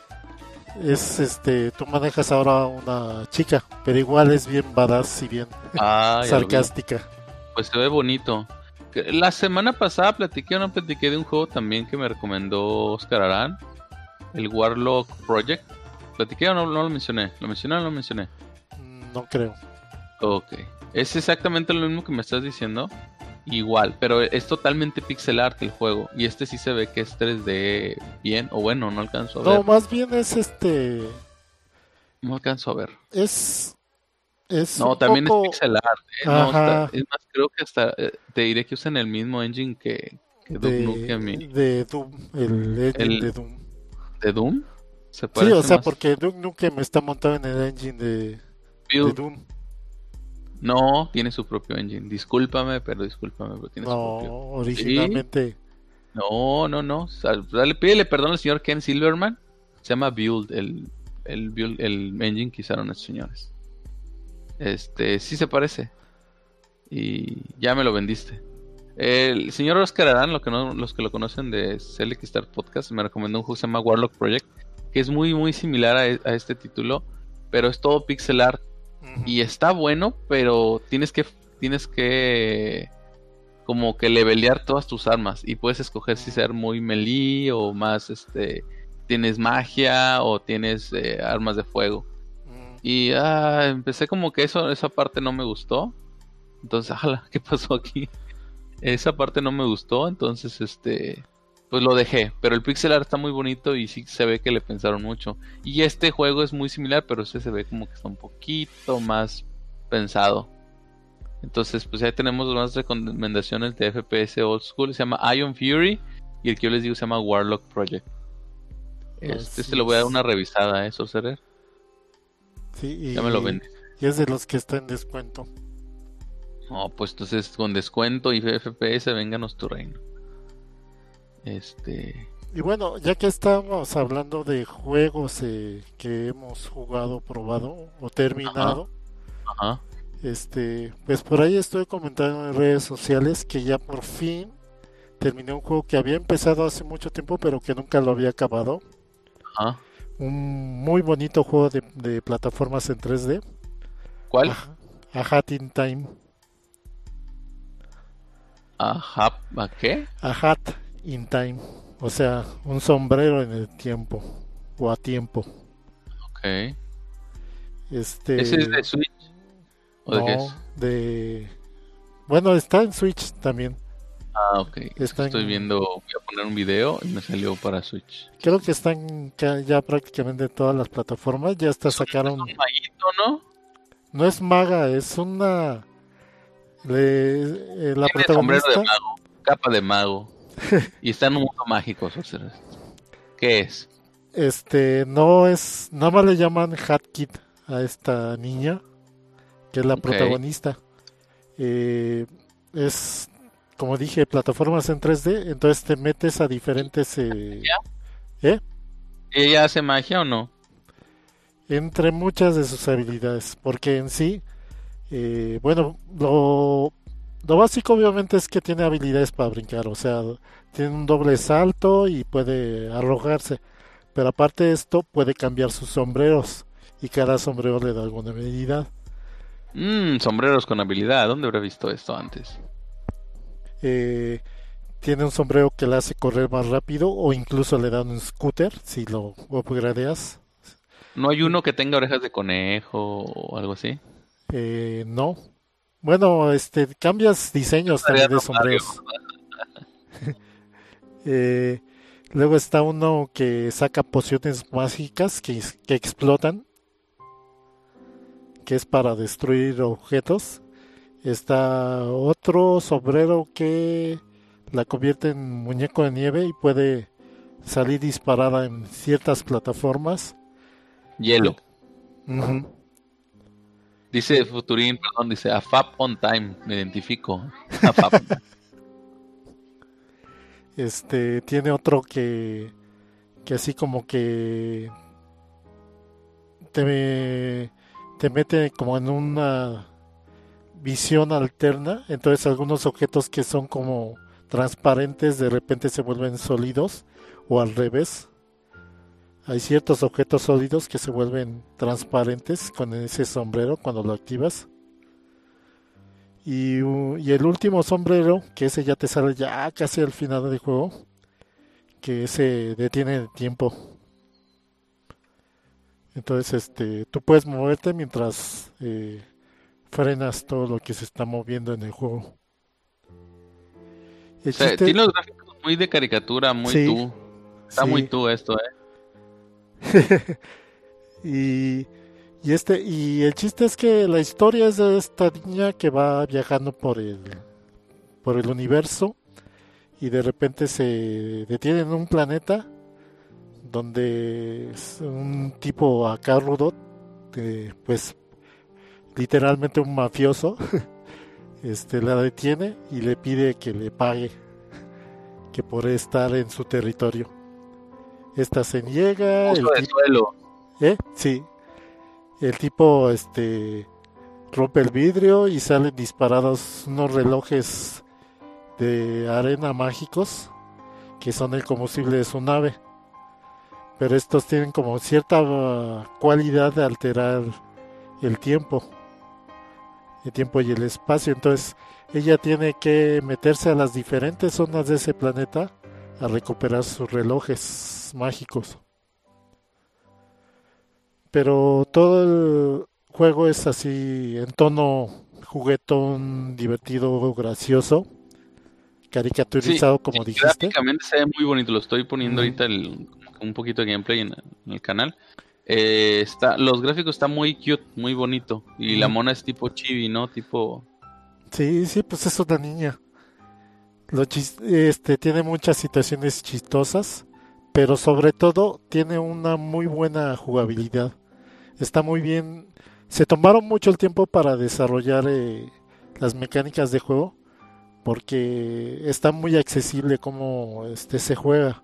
es este, tú manejas ahora una chica, pero igual es bien badass y bien Ah, ya lo vi. sarcástica. Pues se ve bonito. Que La semana pasada platiqué o no platiqué de un juego también que me recomendó Oscar Arán, el Warlock Project. ¿Platiqué o no, no lo mencioné? ¿Lo mencioné o no lo mencioné? Mm, No creo. Ok. Es exactamente lo mismo que me estás diciendo. Igual, pero es totalmente pixel art el juego. Y este sí se ve que es tres D bien. O bueno, no alcanzo a No, ver. más bien es este, No alcanzo a ver. es es No, un también poco, es pixel art. ¿eh? No, está, ajá, es más, creo que hasta eh, te diré que usan el mismo engine que, que Duke Nukem de, y de Doom, el engine el de Doom. de Doom. Se Sí, o parece sea, más. porque Duke Nukem está montado en el engine de, de Build. Doom. No, tiene su propio engine. Discúlpame, pero discúlpame, pero tiene su No, propio. originalmente. No, no, no. Sal- Dale, pídele perdón al señor Ken Silverman. Se llama Build, el, el, Build, el engine que usaron estos señores. Este, sí se parece. Y ya me lo vendiste. El señor Oscar Arán, lo que no, los que lo conocen de Select Star Podcast, me recomendó un juego que se llama Warlock Project, que es muy, muy similar a, a este título, pero es todo pixel art. Ujú. Y está bueno, pero tienes que tienes que como que levelear todas tus armas y puedes escoger si ser muy melee o más este tienes magia o tienes eh, armas de fuego. Mm, Y ah, empecé como que eso esa parte no me gustó. Entonces, ala, ¿qué pasó aquí? Esa parte no me gustó, entonces este pues lo dejé, pero el pixel art está muy bonito y sí se ve que le pensaron mucho. Y este juego es muy similar, pero este se ve como que está un poquito más pensado. Entonces, pues ya tenemos más recomendaciones de F P S Old School. Se llama Iron Fury y el que yo les digo se llama Warlock Project. Este, Así este le voy a dar es. una revisada, ¿eh, Sorcerer? Sí, Ya me lo y, vende. y es de los que está en descuento. No, pues entonces con descuento y F P S, vénganos tu reino. Este. Y bueno, ya que estamos hablando de juegos eh, que hemos jugado, probado o Ajá, terminado, ajá. este, pues por ahí estoy comentando en redes sociales que ya por fin terminé un juego que había empezado hace mucho tiempo, pero que nunca lo había acabado. Ajá. Un muy bonito juego de, de plataformas en tres D. ¿Cuál? A, a Hat in Time. Ajá. ¿A qué? A Hat in Time. O sea, un sombrero en el tiempo. O a tiempo. Ok. ¿Ese es Este. de Switch? ¿O de qué No, es? de. Bueno, está en Switch también. Ah, ok. Es que Está estoy en. viendo, voy a poner un video y me salió para Switch. Creo que están ca- ya prácticamente en todas las plataformas. Ya hasta Es un, es sacaron. un maguito, ¿no? No es maga, es una. le- eh, la Tiene sombrero de protagonista. mago, capa de mago. Y está en un mundo mágico, Sorcerer. ¿Qué es? Este. No es. Nada más le llaman Hat Kid a esta niña. Que es la Ok. protagonista. Eh, es. Como dije, plataformas en tres D. Entonces te metes a diferentes. eh, ¿Ya? ¿eh? ¿Y ella hace magia o no? Entre muchas de sus habilidades, porque en sí, eh, bueno, lo, lo básico obviamente es que tiene habilidades para brincar, o sea, tiene un doble salto y puede arrojarse, pero aparte de esto puede cambiar sus sombreros y cada sombrero le da alguna habilidad. Mmm, sombreros con habilidad. ¿Dónde habré visto esto antes? Eh, Tiene un sombrero que le hace correr más rápido o incluso le da un scooter si lo upgradeas. ¿No hay uno que tenga orejas de conejo o algo así? Eh, no. Bueno, este, cambias diseños Estaría también de no Mario. sombreros. Eh, Luego está uno que saca pociones mágicas que, que explotan, que es para destruir objetos. Está otro sombrero que la convierte en muñeco de nieve y puede salir disparada en ciertas plataformas. Eh, Hielo. ujú. Dice Eh, Futurín, perdón, dice a Fap on time. Me identifico. A Fap on time. Este tiene otro que, que así como que te, te mete como en una visión alterna, entonces algunos objetos que son como transparentes de repente se vuelven sólidos o al revés. Hay ciertos objetos sólidos que se vuelven transparentes con ese sombrero cuando lo activas. Y, u- y el último sombrero, que ese ya te sale ya casi al final del juego, que ese detiene el tiempo. Entonces, este, tú puedes moverte mientras eh, frenas todo lo que se está moviendo en el juego. O El sea, chiste, tiene los gráficos muy de caricatura, muy sí, tú. Está muy sí. tú esto, ¿eh? Y, y este, y el chiste es que la historia es de esta niña que va viajando por el, por el universo y de repente se detiene en un planeta donde es un tipo acá rudo, eh, pues literalmente un mafioso, este, la detiene y le pide que le pague, que por estar en su territorio. Esta se niega, Uso el de tipo, suelo. ¿eh? Sí, el tipo, este, rompe el vidrio y salen disparados unos relojes de arena mágicos que son el combustible de su nave. Pero estos tienen como cierta uh, cualidad de alterar el tiempo, el tiempo y el espacio. Entonces ella tiene que meterse a las diferentes zonas de ese planeta a recuperar sus relojes mágicos. Pero todo el juego es así en tono juguetón, divertido, gracioso, Sí, caricaturizado sí, como dijiste. gráficamente se ve muy bonito. Lo estoy poniendo Mm, ahorita el- como que un poquito de gameplay en, en el canal. Eh, está, los gráficos están muy cute, muy bonito. Y la mm. mona es tipo chibi, ¿no? Tipo. Sí, sí, pues es una niña. Lo chis- este tiene muchas situaciones chistosas, pero sobre todo tiene una muy buena jugabilidad. Está muy bien. Se tomaron mucho el tiempo para desarrollar eh, las mecánicas de juego porque está muy accesible cómo este, se juega,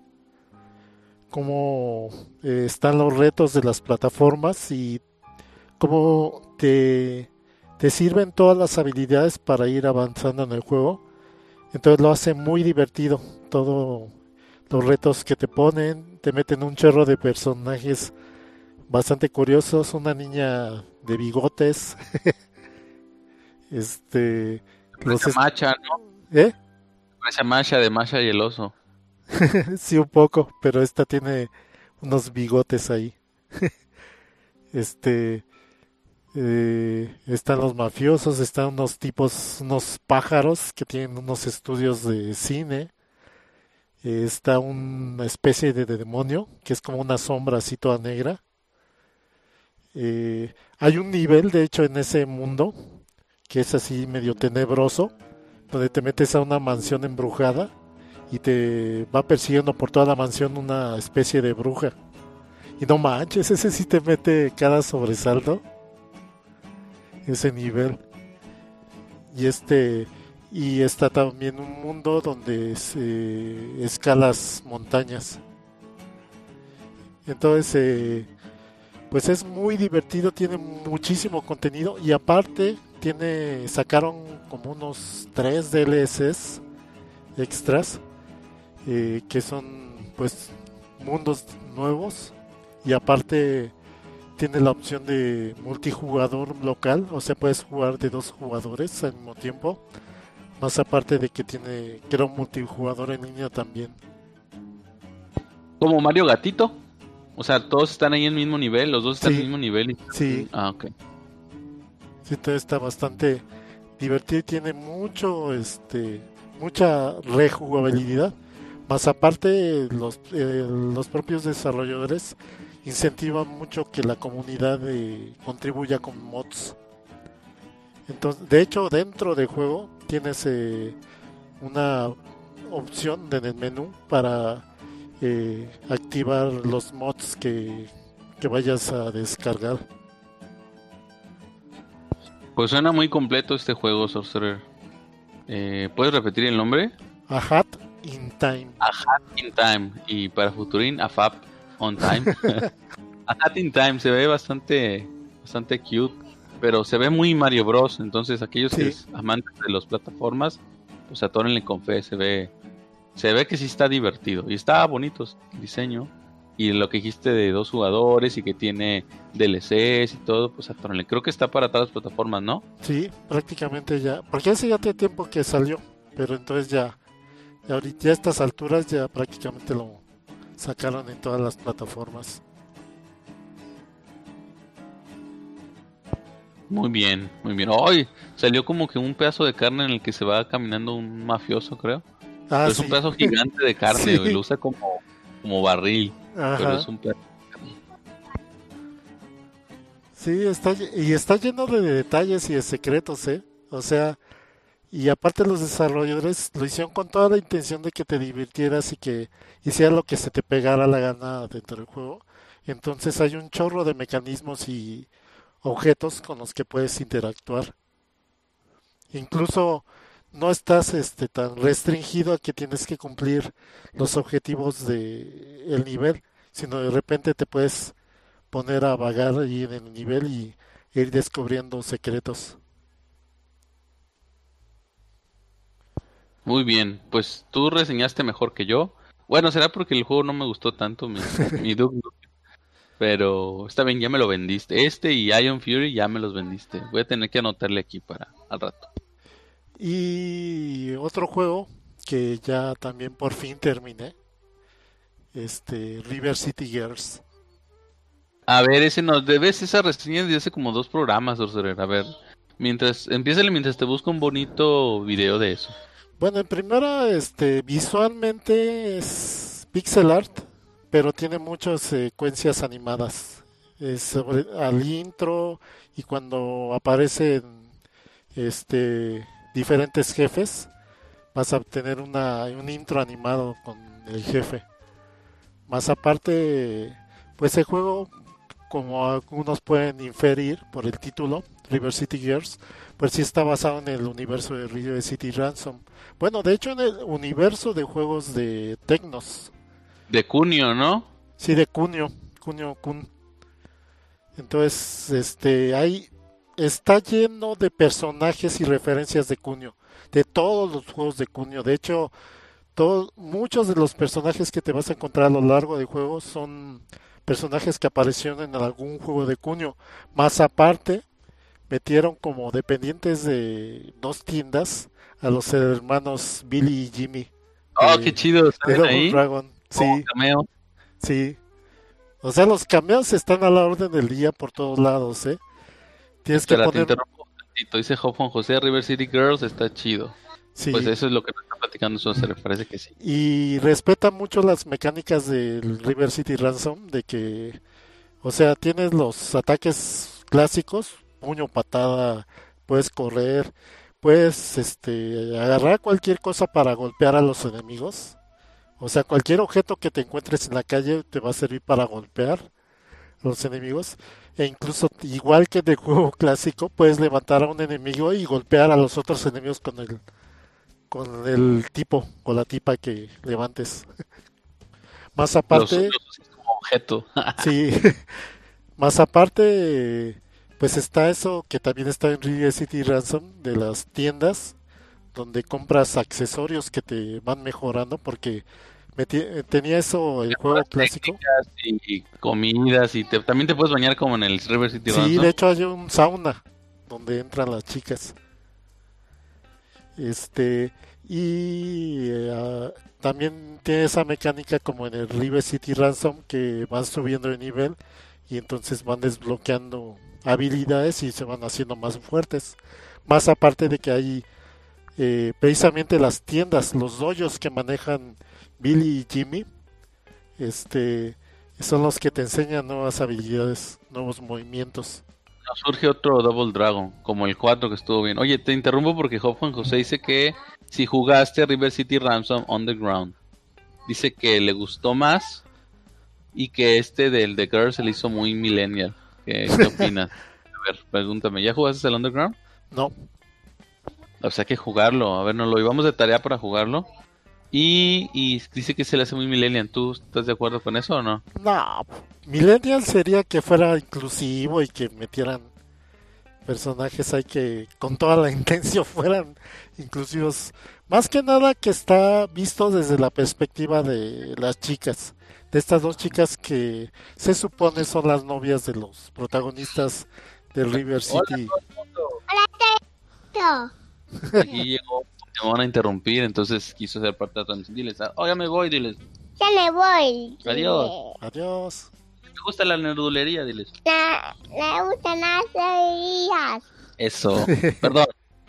cómo eh, están los retos de las plataformas y cómo te, te sirven todas las habilidades para ir avanzando en el juego. Entonces lo hace muy divertido. Todos los retos que te ponen, te meten un chorro de personajes bastante curiosos. Una niña de bigotes, este, los Parece es- Macha, ¿no? ¿eh? Parece Masha de Masha y el oso. Sí, un poco, pero esta tiene unos bigotes ahí. Este, eh, están los mafiosos, están unos tipos, unos pájaros que tienen unos estudios de cine. Eh, está una especie de, de demonio que es como una sombra así toda negra. Eh, hay un nivel, de hecho, en ese mundo que es así medio tenebroso, donde te metes a una mansión embrujada y te va persiguiendo por toda la mansión una especie de bruja. Y no manches, ese sí te mete cada sobresalto, ese nivel. Y este y está también un mundo donde se escalas montañas. Entonces, eh, pues es muy divertido, tiene muchísimo contenido y aparte tiene sacaron como unos tres D L Cs extras eh, que son pues mundos nuevos y aparte tiene la opción de multijugador local, o sea, puedes jugar de dos jugadores al mismo tiempo. Más aparte de que tiene, creo, multijugador en línea también. Como Mario Gatito. O sea, todos están ahí en el mismo nivel, los dos están en el Sí, mismo nivel. Y... sí, Ah, ok. sí, entonces está bastante divertido y tiene mucho, este, mucha rejugabilidad. Más aparte, los, eh, los propios desarrolladores incentivan mucho que la comunidad eh, contribuya con mods. Entonces, de hecho, dentro del juego tienes eh, una opción en el menú para eh, activar los mods que, que vayas a descargar. Pues suena muy completo este juego, Sorcerer. Eh, ¿Puedes repetir el nombre? A Hat in Time. A Hat in Time. Y para Futurín, a Fab on Time. A Hat in Time se ve bastante, bastante cute, pero se ve muy Mario Bros. Entonces, aquellos que Sí, es amantes de las plataformas, pues atórenle con fe. Se ve, se ve que sí está divertido y está bonito el diseño. Y lo que dijiste de dos jugadores y que tiene D L Cs y todo, pues atórenle. Creo que está para todas las plataformas, ¿no? sí, prácticamente ya. Porque ese ya tiene tiempo que salió, pero entonces ya, ya ahorita ya a estas alturas ya prácticamente lo sacaron en todas las plataformas. Muy bien, muy bien. ¡Ay! Salió como que un pedazo de carne en el que se va caminando un mafioso, creo. Ah, Pero es un sí, pedazo gigante de carne, güey. sí, Lo usa como, como barril. Pero ajá. es un pedazo. Sí, está, lle- y está lleno de detalles y de secretos, ¿eh? O sea, y aparte los desarrolladores lo hicieron con toda la intención de que te divirtieras y que hicieras lo que se te pegara la gana dentro del juego. Entonces hay un chorro de mecanismos y objetos con los que puedes interactuar. Incluso no estás este, tan restringido a que tienes que cumplir los objetivos de el nivel, sino de repente te puedes poner a vagar ahí en el nivel y ir descubriendo secretos. Muy bien. Pues tú reseñaste mejor que yo. Bueno, será porque el juego no me gustó tanto, mi, mi Duke Nukem, pero está bien, ya me lo vendiste. Este y Ion Fury ya me los vendiste. Voy a tener que anotarle aquí para al rato. Y otro juego que ya también por fin terminé, este River City Girls. A ver, ese nos debes esa reseña de hace como dos programas, Sorcerer. A ver, mientras, empiézale mientras te busco un bonito video de eso. Bueno, en primera, este, visualmente es pixel art, pero tiene muchas secuencias animadas. Es sobre al intro y cuando aparecen este diferentes jefes, vas a obtener una, un intro animado con el jefe. Más aparte, pues el juego, como algunos pueden inferir por el título, River City Girls, pues sí está basado en el universo de River City Ransom. Bueno, de hecho en el universo de juegos de Tecnos, De Kunio, ¿no? sí, de Kunio, Kunio Kun. Entonces, este, ahí está lleno de personajes y referencias de Kunio, de todos los juegos de Kunio. De hecho, todo, muchos de los personajes que te vas a encontrar a lo largo del juego son personajes que aparecieron en algún juego de Kunio. Más aparte, metieron como dependientes de dos tiendas a los hermanos Billy y Jimmy Oh, qué de, chido, de ¿salen Double ahí? Dragon. Como Sí, cameo. sí. O sea, los cameos están a la orden del día por todos lados, ¿eh? Tienes que Espera, te poner, interrumpo un tantito. Dice Job Juan José, River City Girls está chido. Pues sí, eso es lo que nos está platicando su me parece que sí. y respeta mucho las mecánicas del River City Ransom, de que, o sea, tienes los ataques clásicos, puño, patada, puedes correr, puedes, este, agarrar cualquier cosa para golpear a los enemigos. O sea, cualquier objeto que te encuentres en la calle te va a servir para golpear a los enemigos. E incluso, igual que en el juego clásico, puedes levantar a un enemigo y golpear a los otros enemigos con el, con el tipo o la tipa que levantes. Más Los, aparte, los usas como objeto. sí, más aparte, pues está eso que también está en River City Ransom de las tiendas donde compras accesorios que te van mejorando porque me ti- tenía eso el juego Mejoras clásico. técnicas y comidas y te- también te puedes bañar como en el River City Sí, de Ransom. hecho hay un sauna donde entran las chicas. Este, y eh, ah, también tiene esa mecánica como en el River City Ransom que van subiendo de nivel y entonces van desbloqueando habilidades y se van haciendo más fuertes. Más aparte de que hay eh, precisamente las tiendas, los doyos que manejan Billy y Jimmy, este, son los que te enseñan nuevas habilidades, nuevos movimientos. Nos surge otro Double Dragon, como el cuatro que estuvo bien. Oye, te interrumpo porque Job Juan José dice que si jugaste River City Ransom Underground, dice que le gustó más y que este del The Girl se le hizo muy millennial. ¿Qué, qué opinas? A ver, pregúntame, ¿ya jugaste el Underground? No, O sea, hay que jugarlo. A ver, nos lo llevamos de tarea para jugarlo. Y, y dice que se le hace muy millennial. ¿Tú estás de acuerdo con eso o no? no. Millennial sería que fuera inclusivo y que metieran personajes ahí que con toda la intención fueran inclusivos. Más que nada que está visto desde la perspectiva de las chicas, de estas dos chicas que se supone son las novias de los protagonistas de River Hola, City. todo el mundo. No, Aquí llegó, te van a interrumpir, entonces quiso ser parte de la transmisión. Diles, ah, oh, ya me voy, diles. ya me voy. Adiós. Adiós. ¿Te gusta la nerdulería? Diles. La, me gustan las heridas. Eso, perdón.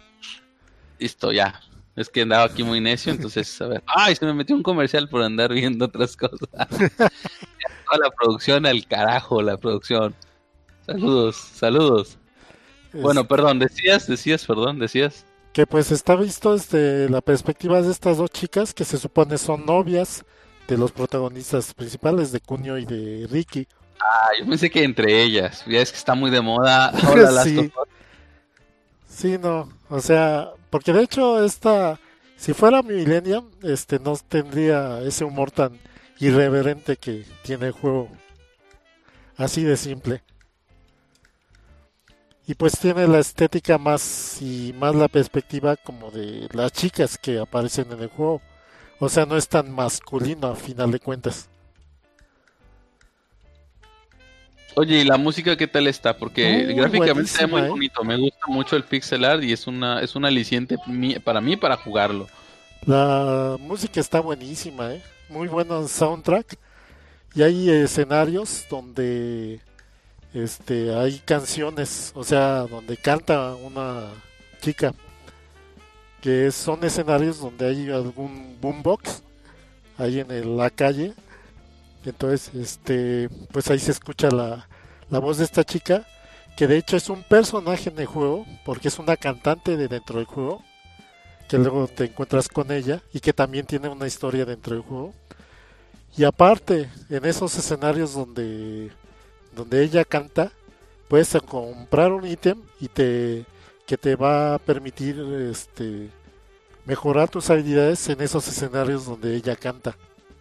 Listo, ya. Es que andaba aquí muy necio, entonces, a ver. ¡Ay! Se me metió un comercial por andar viendo otras cosas. Toda la producción al carajo, la producción. Saludos, saludos. Bueno, Es- perdón, decías, decías, perdón, decías. que pues está visto desde la perspectiva de estas dos chicas que se supone son novias de los protagonistas principales de Kunio y de Ricky. Ah, yo pensé que entre ellas. Ya es que está muy de moda. Hola, Last Sí. of Us. Sí, no, o sea, porque de hecho esta, si fuera Millennium, este no tendría ese humor tan irreverente que tiene el juego, así de simple. Y pues tiene la estética más y más la perspectiva como de las chicas que aparecen en el juego. O sea, no es tan masculino a final de cuentas. Oye, ¿y la música qué tal está? Porque Muy gráficamente se ve muy buenísima, ¿eh? bonito. Me gusta mucho el pixel art y es una es un aliciente mi- para mí para jugarlo. La música está buenísima, ¿eh? Muy bueno soundtrack. Y hay escenarios donde este hay canciones, o sea, donde canta una chica, que son escenarios donde hay algún boombox ahí en el- la calle. Entonces, este, pues ahí se escucha la, la voz de esta chica, que de hecho es un personaje en el juego, porque es una cantante de dentro del juego, que luego te encuentras con ella y que también tiene una historia dentro del juego. Y aparte, en esos escenarios donde, donde ella canta, puedes comprar un ítem y te que te va a permitir este mejorar tus habilidades en esos escenarios donde ella canta.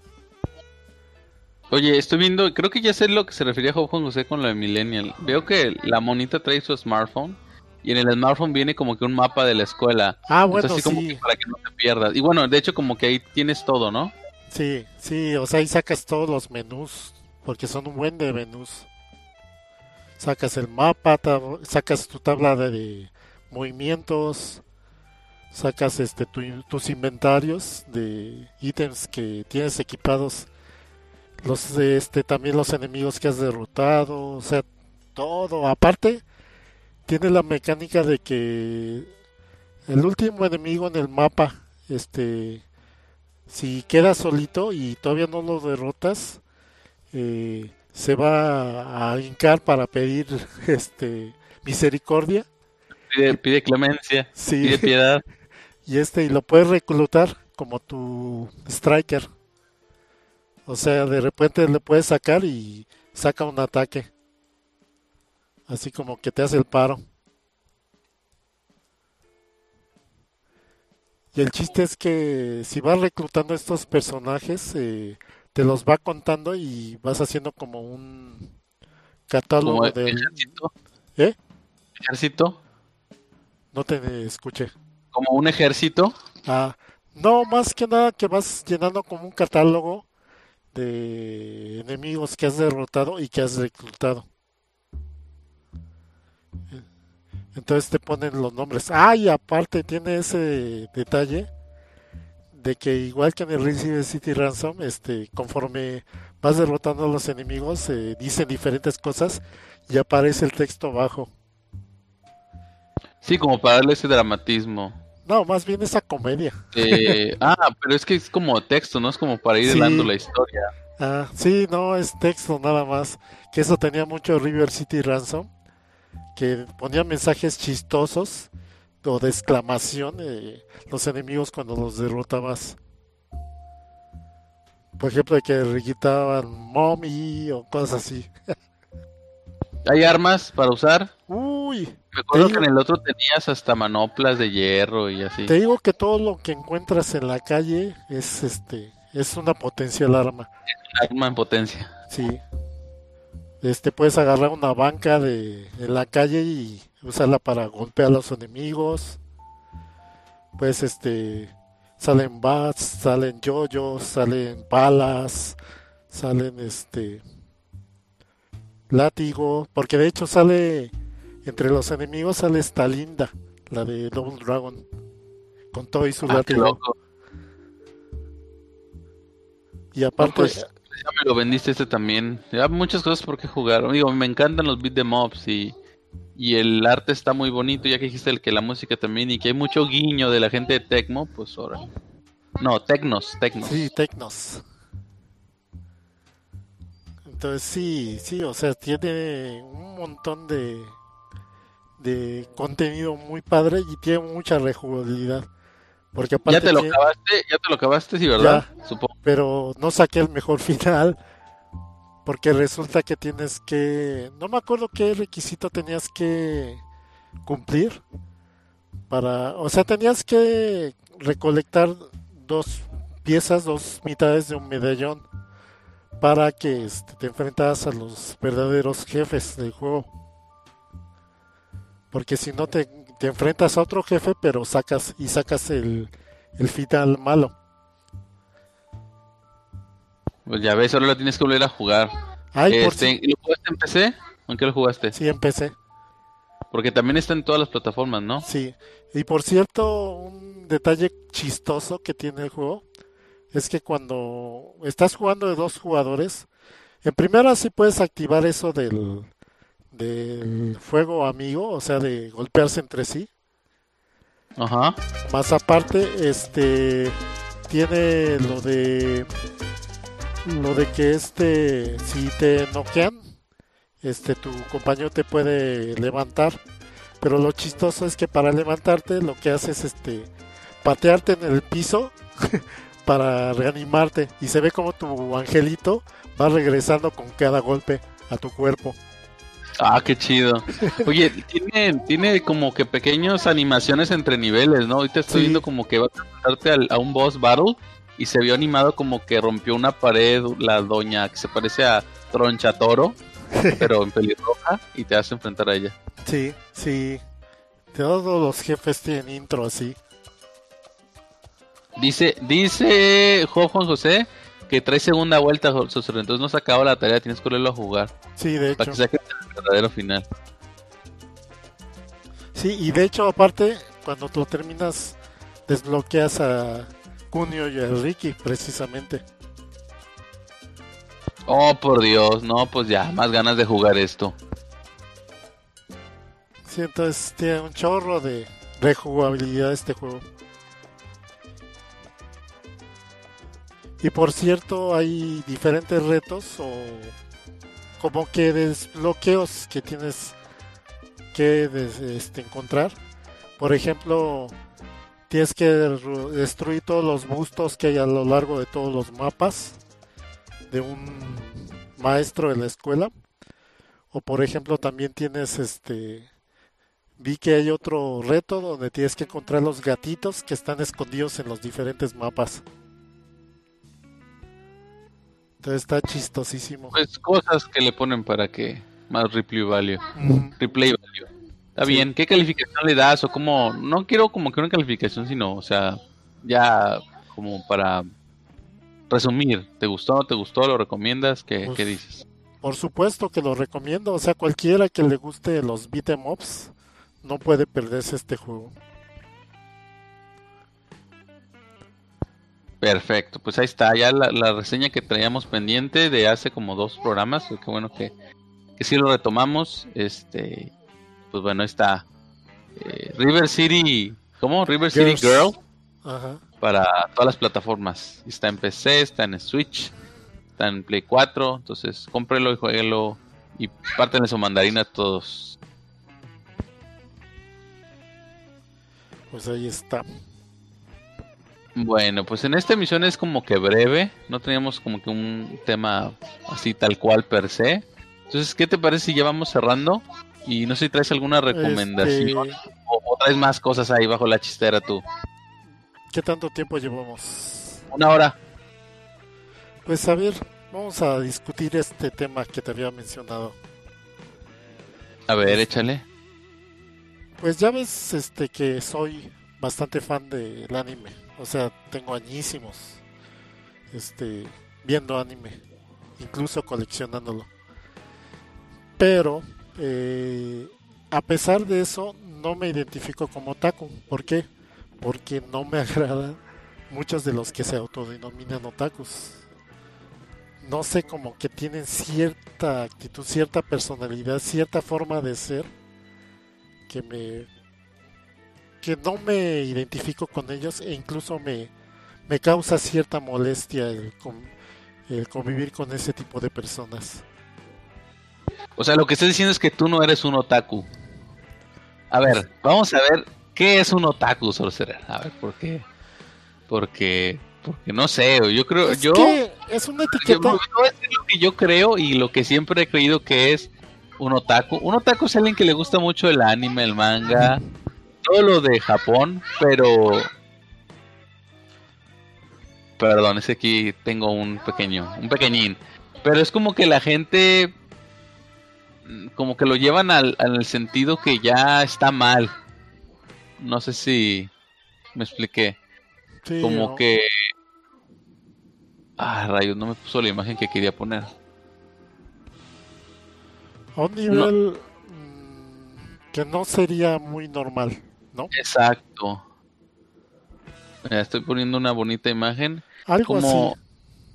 Oye, estoy viendo, creo que ya sé lo que se refería Juan José con lo de Millennial. Veo que la monita trae su smartphone y en el smartphone viene como que un mapa de la escuela. Ah, Entonces, bueno, así como sí. que para que no te pierdas. Y bueno, de hecho como que ahí tienes todo, ¿no? Sí, sí, o sea, ahí sacas todos los menús, porque son un buen de menús. Sacas el mapa, tab- sacas tu tabla de, de movimientos, sacas este tu- tus inventarios de ítems que tienes equipados, los de este también los enemigos que has derrotado, o sea, todo. Aparte, tiene la mecánica de que el último enemigo en el mapa, este, si quedas solito y todavía no lo derrotas, eh, se va a hincar para pedir este misericordia. Pide, Y pide clemencia, sí, pide piedad. y este y lo puedes reclutar como tu striker. O sea, de repente le puedes sacar y saca un ataque, así como que te hace el paro. Y el chiste es que si vas reclutando estos personajes, eh, te los va contando y vas haciendo como un Como catálogo del... ejército. ¿Eh? Ejército. No te escuché. Como un ejército. Ah, no, más que nada que vas llenando como un catálogo de enemigos que has derrotado y que has reclutado. Entonces te ponen los nombres. Ah, y aparte tiene ese detalle de que igual que en el River City Ransom, este, conforme vas derrotando a los enemigos, eh, dicen diferentes cosas y aparece el texto abajo. Sí, como para darle ese dramatismo. No, más bien esa comedia. Eh, ah, pero es que es como texto, ¿no? Es como para ir hilando Sí, la historia. ah, sí, no, es texto nada más. Que eso tenía mucho River City Ransom, que ponía mensajes chistosos o de exclamación eh, los enemigos cuando los derrotabas. Por ejemplo, de que gritaban mommy o cosas así. ¿Hay armas para usar? Uy, Me te acuerdo que digo, en el otro tenías hasta manoplas de hierro y así. te digo que todo lo que encuentras en la calle es este, es una potencial arma. Arma en potencia. Sí, este puedes agarrar una banca de en la calle y usarla para golpear a los enemigos. Pues este salen bats, salen yoyos, salen balas, salen este látigo, porque de hecho sale entre los enemigos sale esta Linda, la de Double Dragon, con todo y su Ah, qué látigo. loco. Y No, aparte, pues ya me lo vendiste este también. Ya muchas cosas por qué jugar. Digo, me encantan los beat 'em ups y, y el arte está muy bonito, ya que dijiste el que la música también y que hay mucho guiño de la gente de Tecmo, pues ahora. No, Tecnos, Tecnos. sí, Tecnos. Entonces sí, sí, o sea, tiene un montón de, de contenido muy padre y tiene mucha rejugabilidad. Porque Ya aparte te lo tiene, acabaste, ya te lo acabaste, sí, ¿verdad? ya, Supongo. pero no saqué el mejor final porque resulta que tienes que, no me acuerdo qué requisito tenías que cumplir para, o sea, tenías que recolectar dos piezas, dos mitades de un medallón para que este, te enfrentas a los verdaderos jefes del juego. Porque si no te, te enfrentas a otro jefe, pero sacas y sacas el, el final malo. Pues ya ves, ahora lo tienes que volver a jugar. Ay, por Este, si, ¿lo jugaste en P C? ¿En qué lo jugaste? sí empecé, Porque también está en todas las plataformas, ¿no? sí. Y por cierto, un detalle chistoso que tiene el juego es que cuando estás jugando de dos jugadores, en primera sí puedes activar eso del, del fuego amigo, o sea, de golpearse entre sí. Ajá. Más aparte, este tiene lo de lo de que este si te noquean, este tu compañero te puede levantar, pero lo chistoso es que para levantarte lo que haces es este patearte en el piso para reanimarte y se ve como tu angelito va regresando con cada golpe a tu cuerpo. Ah, qué chido. Oye, tiene, tiene como que pequeñas animaciones entre niveles, ¿no? Ahorita estoy Sí. viendo como que va a enfrentarte al- a un boss battle y se vio animado como que rompió una pared la doña que se parece a Tronchatoro, pero en pelirroja, y te vas a enfrentar a ella. Sí, sí. Todos los jefes tienen intro así. Dice, dice Jo- Juan José que trae segunda vuelta, José, entonces no se acaba la tarea, tienes que volverlo a jugar Sí, de para hecho. que saques el verdadero final. Sí, y de hecho, aparte, cuando tú terminas, desbloqueas a Kunio y a Ricky, precisamente. Oh, por Dios, no, pues ya, más ganas de jugar esto. Sí, entonces tiene un chorro de rejugabilidad este juego. Y por cierto, hay diferentes retos o como que desbloqueos que tienes que des- este, encontrar. Por ejemplo, tienes que ru- destruir todos los bustos que hay a lo largo de todos los mapas de un maestro de la escuela. O por ejemplo, también tienes este... Vi que hay otro reto donde tienes que encontrar los gatitos que están escondidos en los diferentes mapas. Entonces está chistosísimo. Pues cosas que le ponen para que más replay value. Ujú. Replay value. Está Sí. bien, ¿qué calificación le das? O como, no quiero como que una calificación, sino, o sea, ya como para resumir, ¿te gustó, no te gustó, lo recomiendas? ¿Qué, Pues, qué dices? Por supuesto que lo recomiendo. O sea, cualquiera que le guste los beat 'em ups no puede perderse este juego. Perfecto, pues ahí está, ya la, la reseña que traíamos pendiente de hace como dos programas, pues qué bueno que, que sí lo retomamos, este, pues bueno, ahí está eh, River City, ¿cómo? River City Girls. Girl, Ajá. para todas las plataformas, está en P C, está en Switch, está en Play cuatro, entonces cómprelo y jueguelo y pártenle su mandarina a todos. Pues ahí está. Bueno, pues en esta emisión es como que breve, no teníamos como que un tema así tal cual per se. Entonces, ¿qué te parece si ya vamos cerrando? Y no sé si traes alguna recomendación Este, o, o traes más cosas ahí bajo la chistera tú. ¿qué tanto tiempo llevamos? Una hora. Pues a ver, vamos a discutir este tema que te había mencionado. A ver, échale. Pues ya ves este que soy bastante fan del anime. O sea, tengo añísimos este viendo anime, incluso coleccionándolo. Pero eh, a pesar de eso no me identifico como otaku. ¿Por qué? Porque no me agradan muchos de los que se autodenominan otakus. No sé, como que tienen cierta actitud, cierta personalidad, cierta forma de ser que me que no me identifico con ellos e incluso me, me causa cierta molestia el, con- el convivir con ese tipo de personas. O sea, lo que estás diciendo es que tú no eres un otaku. A ver, vamos a ver qué es un otaku, Sorcerer. A ver, ¿por qué? Porque, porque no sé, yo creo, Es yo... que es una Yo etiqueta. voy a decir lo que yo creo y lo que siempre he creído que es un otaku. Un otaku es alguien que le gusta mucho el anime, el manga, todo lo de Japón, pero... Perdón, es que aquí tengo un pequeño, un pequeñín. Pero es como que la gente... mm, como que lo llevan al, al sentido que ya está mal. No sé si me expliqué. Sí, Como ¿no? que... Ah, rayos, no me puso la imagen que quería poner. A un nivel mm, que no sería muy normal, ¿no? Exacto. Mira, estoy poniendo una bonita imagen. Algo Como, así.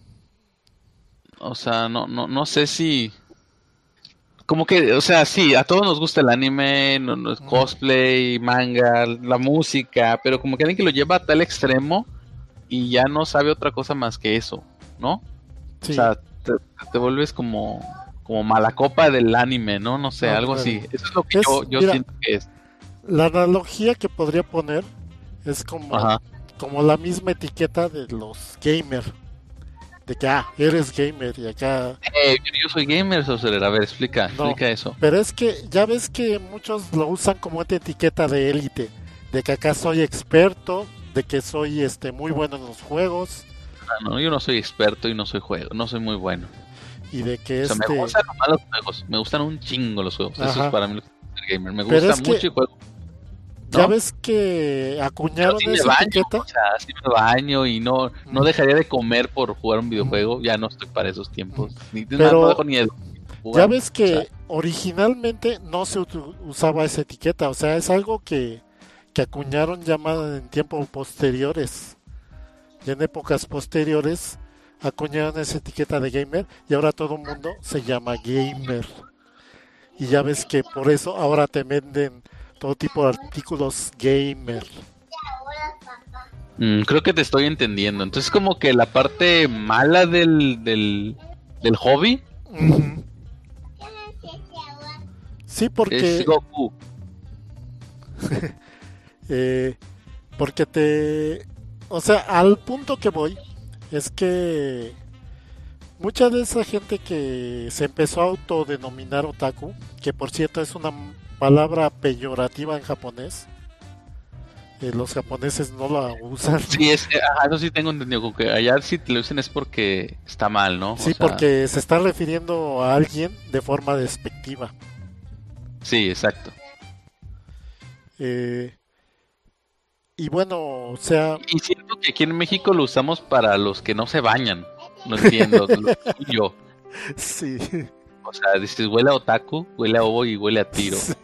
o sea, no, no, no sé si, como que, o sea, sí, a todos nos gusta el anime, no, no, cosplay, manga, la música, pero como que alguien que lo lleva a tal extremo y ya no sabe otra cosa más que eso, ¿no? Sí. O sea, te, te vuelves como, como mala copa del anime, ¿no? No sé, No, algo claro. así. Eso es lo que Es- yo, yo mira, siento que es. La analogía que podría poner es como, Ajá. como la misma etiqueta de los gamer, de que ah, eres gamer y acá Eh, yo, yo soy gamer, Saucerer. A ver, explica, no. explica eso. Pero es que ya ves que muchos lo usan como esta etiqueta de élite, de que acá soy experto, de que soy este muy bueno en los juegos Ah, no, yo no soy experto y no soy juego, no soy muy bueno. y de que O sea, este me gustan nomás los juegos, me gustan un chingo los juegos. Eso Ajá. es para mí lo que es ser gamer. Me Pero gusta es que- mucho y juego. ya ¿no? ves que Pero acuñaron sí me esa baño, etiqueta. o sea, sí me baño y no, no Mm. dejaría de comer por jugar un videojuego. Ya no estoy para esos tiempos. Ni, Pero- no, no dejo ni de jugar. Ya ves que O sea, originalmente no se utu- usaba esa etiqueta, o sea, es algo que, que acuñaron ya más en tiempos posteriores, ya en épocas posteriores acuñaron esa etiqueta de gamer y ahora todo el mundo se llama gamer. Y ya ves que por eso ahora te venden todo tipo de artículos gamer. mm, creo que te estoy entendiendo. Entonces, como que la parte mala del, del, del hobby Ujú. Sí, porque es Goku. eh, porque te, o sea, al punto que voy es que mucha de esa gente que se empezó a autodenominar otaku, que por cierto es una m- palabra peyorativa en japonés, eh, los japoneses no la usan. Sí, es, eh, ajá, eso sí tengo entendido. Como que allá si te lo dicen es porque está mal, ¿no? O Sí, sea, porque se está refiriendo a alguien de forma despectiva. sí, exacto. Eh, y bueno, o sea, Y siento que aquí en México lo usamos para los que no se bañan. No entiendo. lo- yo. sí. O sea, dices, huele a otaku, huele a ovo y huele a tiro. Sí.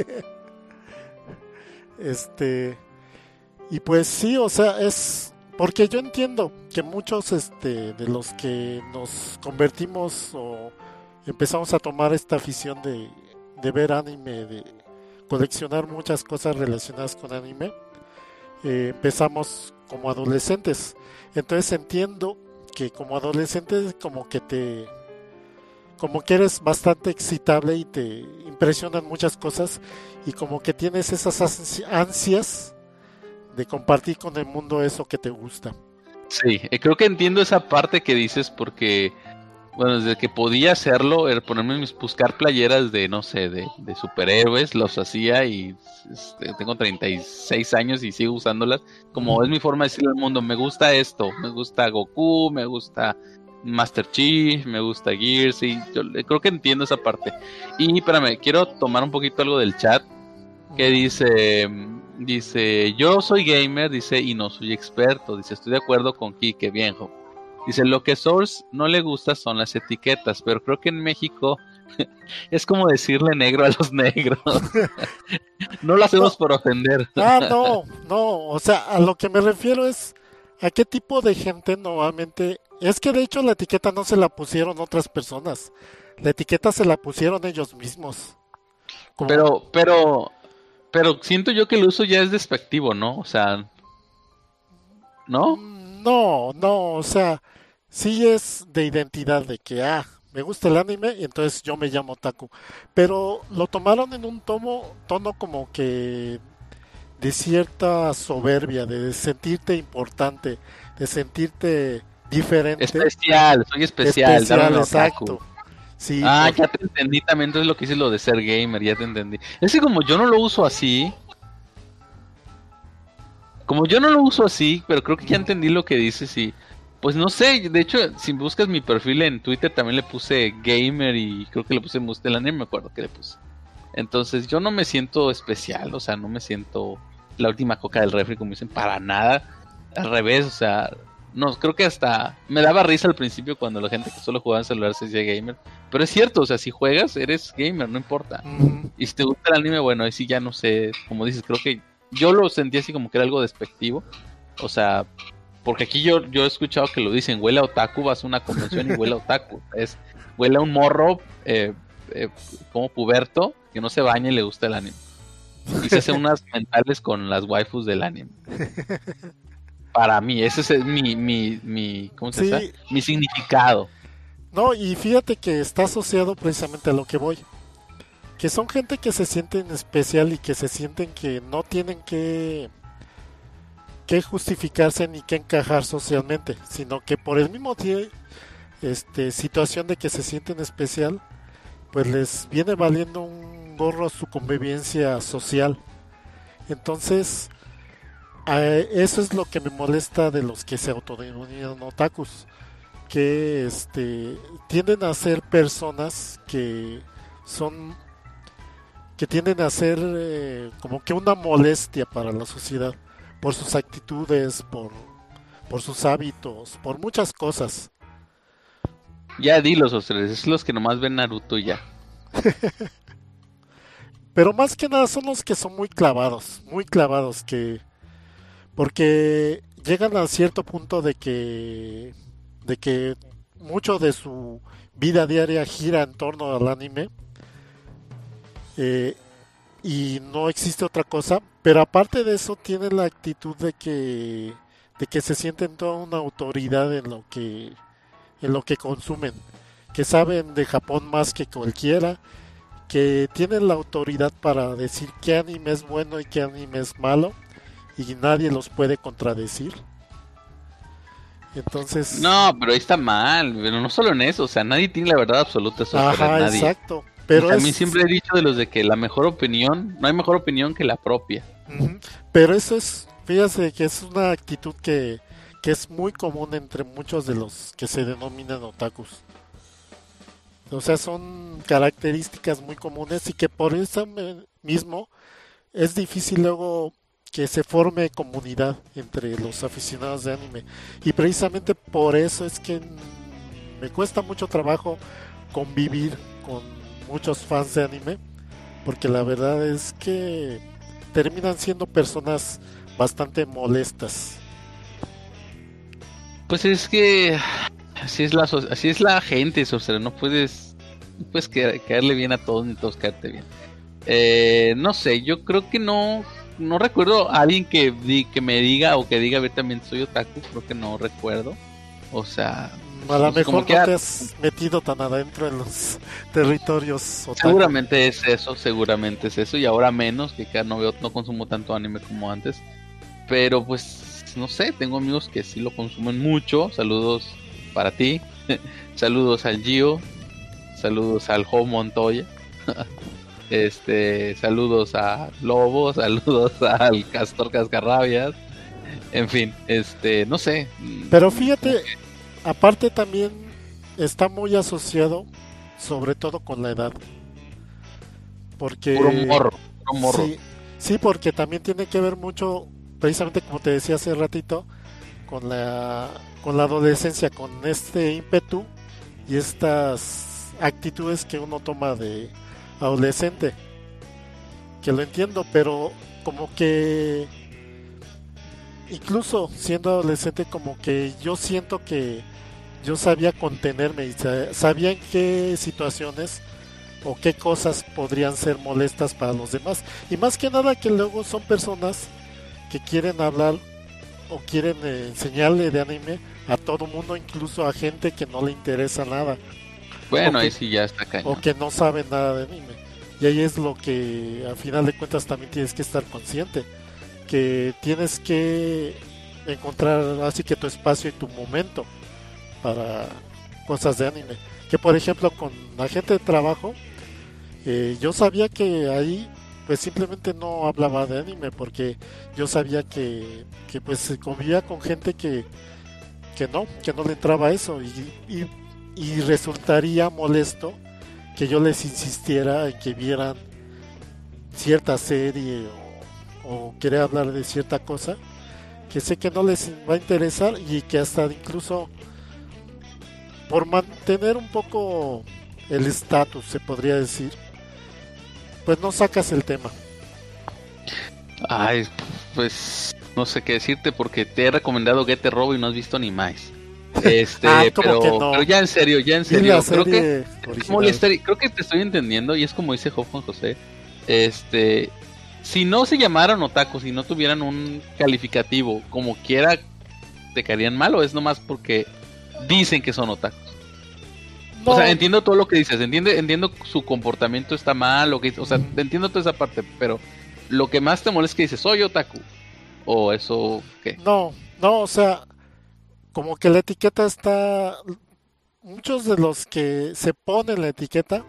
Este, y pues sí, o sea, es porque yo entiendo que muchos este de los que nos convertimos o empezamos a tomar esta afición de, de ver anime, de coleccionar muchas cosas relacionadas con anime, eh, empezamos como adolescentes. Entonces entiendo que como adolescente como que te como que eres bastante excitable y te impresionan muchas cosas y como que tienes esas ansi- ansias de compartir con el mundo eso que te gusta. Sí, eh, creo que entiendo esa parte que dices porque, bueno, desde que podía hacerlo, era ponerme mis, buscar playeras de, no sé, de, de superhéroes, los hacía y este, tengo treinta y seis años y sigo usándolas. Como es mi forma de decirle al mundo, me gusta esto, me gusta Goku, me gusta Master Chief, me gusta Gears, y yo le- creo que entiendo esa parte. Y espérame, quiero tomar un poquito algo del chat que dice, dice, yo soy gamer, dice, y no soy experto, dice, estoy de acuerdo con Kike, viejo. Dice, lo que Source no le gusta son las etiquetas, pero creo que en México es como decirle negro a los negros. No lo hacemos por ofender. Ah, no, no, o sea, a lo que me refiero es a qué tipo de gente normalmente... Es que de hecho la etiqueta no se la pusieron otras personas, la etiqueta se la pusieron ellos mismos. Como- Pero, pero, pero siento yo que el uso ya es despectivo, ¿no? O sea, ¿no? No, no, o sea, sí es de identidad de que, ah, me gusta el anime y entonces yo me llamo Taku. Pero lo tomaron en un tomo, tono como que de cierta soberbia, de sentirte importante, de sentirte diferente. Especial, soy especial, Especial, dame un exacto. otaku. Sí, Ah, por- ya te entendí también, entonces lo que dices lo de ser gamer, ya te entendí. Es que como yo no lo uso así, como yo no lo uso así, pero creo que ya entendí lo que dices y pues no sé, de hecho, si buscas mi perfil en Twitter también le puse gamer y creo que le puse Mustelán, no me acuerdo qué le puse. Entonces yo no me siento especial, o sea, no me siento la última coca del refri como dicen, para nada. Al revés, o sea, no, creo que hasta me daba risa al principio cuando la gente que solo jugaba en celular se decía gamer. Pero es cierto, o sea, si juegas, eres gamer, no importa. Ujú. Y si te gusta el anime, bueno, ahí sí ya no sé, como dices, creo que yo lo sentí así como que era algo despectivo. O sea, porque aquí yo, yo he escuchado que lo dicen, huele a otaku, vas a una convención y huele a otaku. Es, huele a un morro eh, eh, como puberto que no se baña y le gusta el anime. Y se hace unas mentales con las waifus del anime. Para mí, ese es mi, mi, mi, ¿cómo se Sí. dice? Mi significado. No, y fíjate que está asociado precisamente a lo que voy. Que son gente que se sienten especial y que se sienten que no tienen que que justificarse ni que encajar socialmente, sino que por el mismo tie- este, situación de que se sienten especial, pues les viene valiendo un gorro su convivencia social. Entonces, a- eso es lo que me molesta de los que se autodenominan otakus, que este, tienden a ser personas que son que tienden a ser eh, como que una molestia para la sociedad por sus actitudes, por, por sus hábitos, por muchas cosas. Ya dilos, ustedes, es los que nomás ven Naruto y ya. Pero más que nada son los que son muy clavados, muy clavados, que porque llegan a cierto punto de que de que mucho de su vida diaria gira en torno al anime, eh, y no existe otra cosa, pero aparte de eso tienen la actitud de que de que se sienten toda una autoridad en lo que en lo que consumen, que saben de Japón más que cualquiera, que tienen la autoridad para decir qué anime es bueno y qué anime es malo, y nadie los puede contradecir. Entonces, No, pero ahí está mal, pero no solo en eso, o sea, nadie tiene la verdad absoluta sobre ajá, nadie. exacto. Y Pero también es, siempre he dicho de los de que la mejor opinión, no hay mejor opinión que la propia. ujú, pero eso es, fíjate que es una actitud que, que es muy común entre muchos de los que se denominan otakus. O sea, son características muy comunes y que por eso me- mismo es difícil luego que se forme comunidad entre los aficionados de anime. Y precisamente por eso es que me cuesta mucho trabajo convivir con muchos fans de anime, porque la verdad es que terminan siendo personas bastante molestas. Pues es que así es la so- así es la gente, o sea, no puedes no puedes ca- caerle bien a todos ni todos caerte bien. Eh, no sé, yo creo que no no recuerdo a alguien que di- que me diga o que diga a ver también soy otaku, creo que no recuerdo. O sea, A lo no sé, como mejor que no ah, te has metido tan adentro en los territorios otaku. seguramente es eso, seguramente es eso y ahora menos que ya no veo no consumo tanto anime como antes. Pero pues no sé, tengo amigos que sí lo consumen mucho. Saludos para ti. Saludos al Gio. Saludos al Joe Montoya. Este, saludos a Lobo, saludos al Castor Cascarrabias. En fin, este, no sé. Pero fíjate, aparte también está muy asociado, sobre todo con la edad. Porque Puro morro, puro morro. sí, sí, porque también tiene que ver mucho, precisamente como te decía hace ratito, con la con la adolescencia, con este ímpetu y estas actitudes que uno toma de adolescente. Que lo entiendo, pero como que incluso siendo adolescente, como que yo siento que yo sabía contenerme y sa- sabía en qué situaciones o qué cosas podrían ser molestas para los demás. Y más que nada que luego son personas que quieren hablar o quieren eh, enseñarle de anime a todo mundo, incluso a gente que no le interesa nada Bueno, ok. ahí sí ya está o cañón. que no sabe nada de anime. Y ahí es lo que al final de cuentas también tienes que estar consciente, que tienes que encontrar así que tu espacio y tu momento para cosas de anime. Que por ejemplo con la gente de trabajo, eh, yo sabía que ahí pues simplemente no hablaba de anime porque yo sabía que, que pues se convivía con gente que, que no, que no le entraba a eso y, y, y resultaría molesto que yo les insistiera en que vieran cierta serie o, o querer hablar de cierta cosa que sé que no les va a interesar y que hasta incluso por mantener un poco el estatus, se podría decir, pues no sacas el tema. Ay, pues no sé qué decirte porque te he recomendado Get the Robo y no has visto ni más. Este, Ah, ¿cómo pero, que no? pero ya en serio, ya en Y serio, la creo que serie es original. molestar- creo que te estoy entendiendo y es como dice Job Juan José. Este, si no se llamaran otakus, si no tuvieran un calificativo, como quiera, te caerían mal o es nomás porque dicen que son otakus. No, O sea, entiendo todo lo que dices, entiende, entiendo su comportamiento está mal, o que, o sea, Ujú. entiendo toda esa parte, pero lo que más te molesta es que dices, soy otaku. ¿O eso qué? No, no, o sea, como que la etiqueta está... Muchos de los que se ponen la etiqueta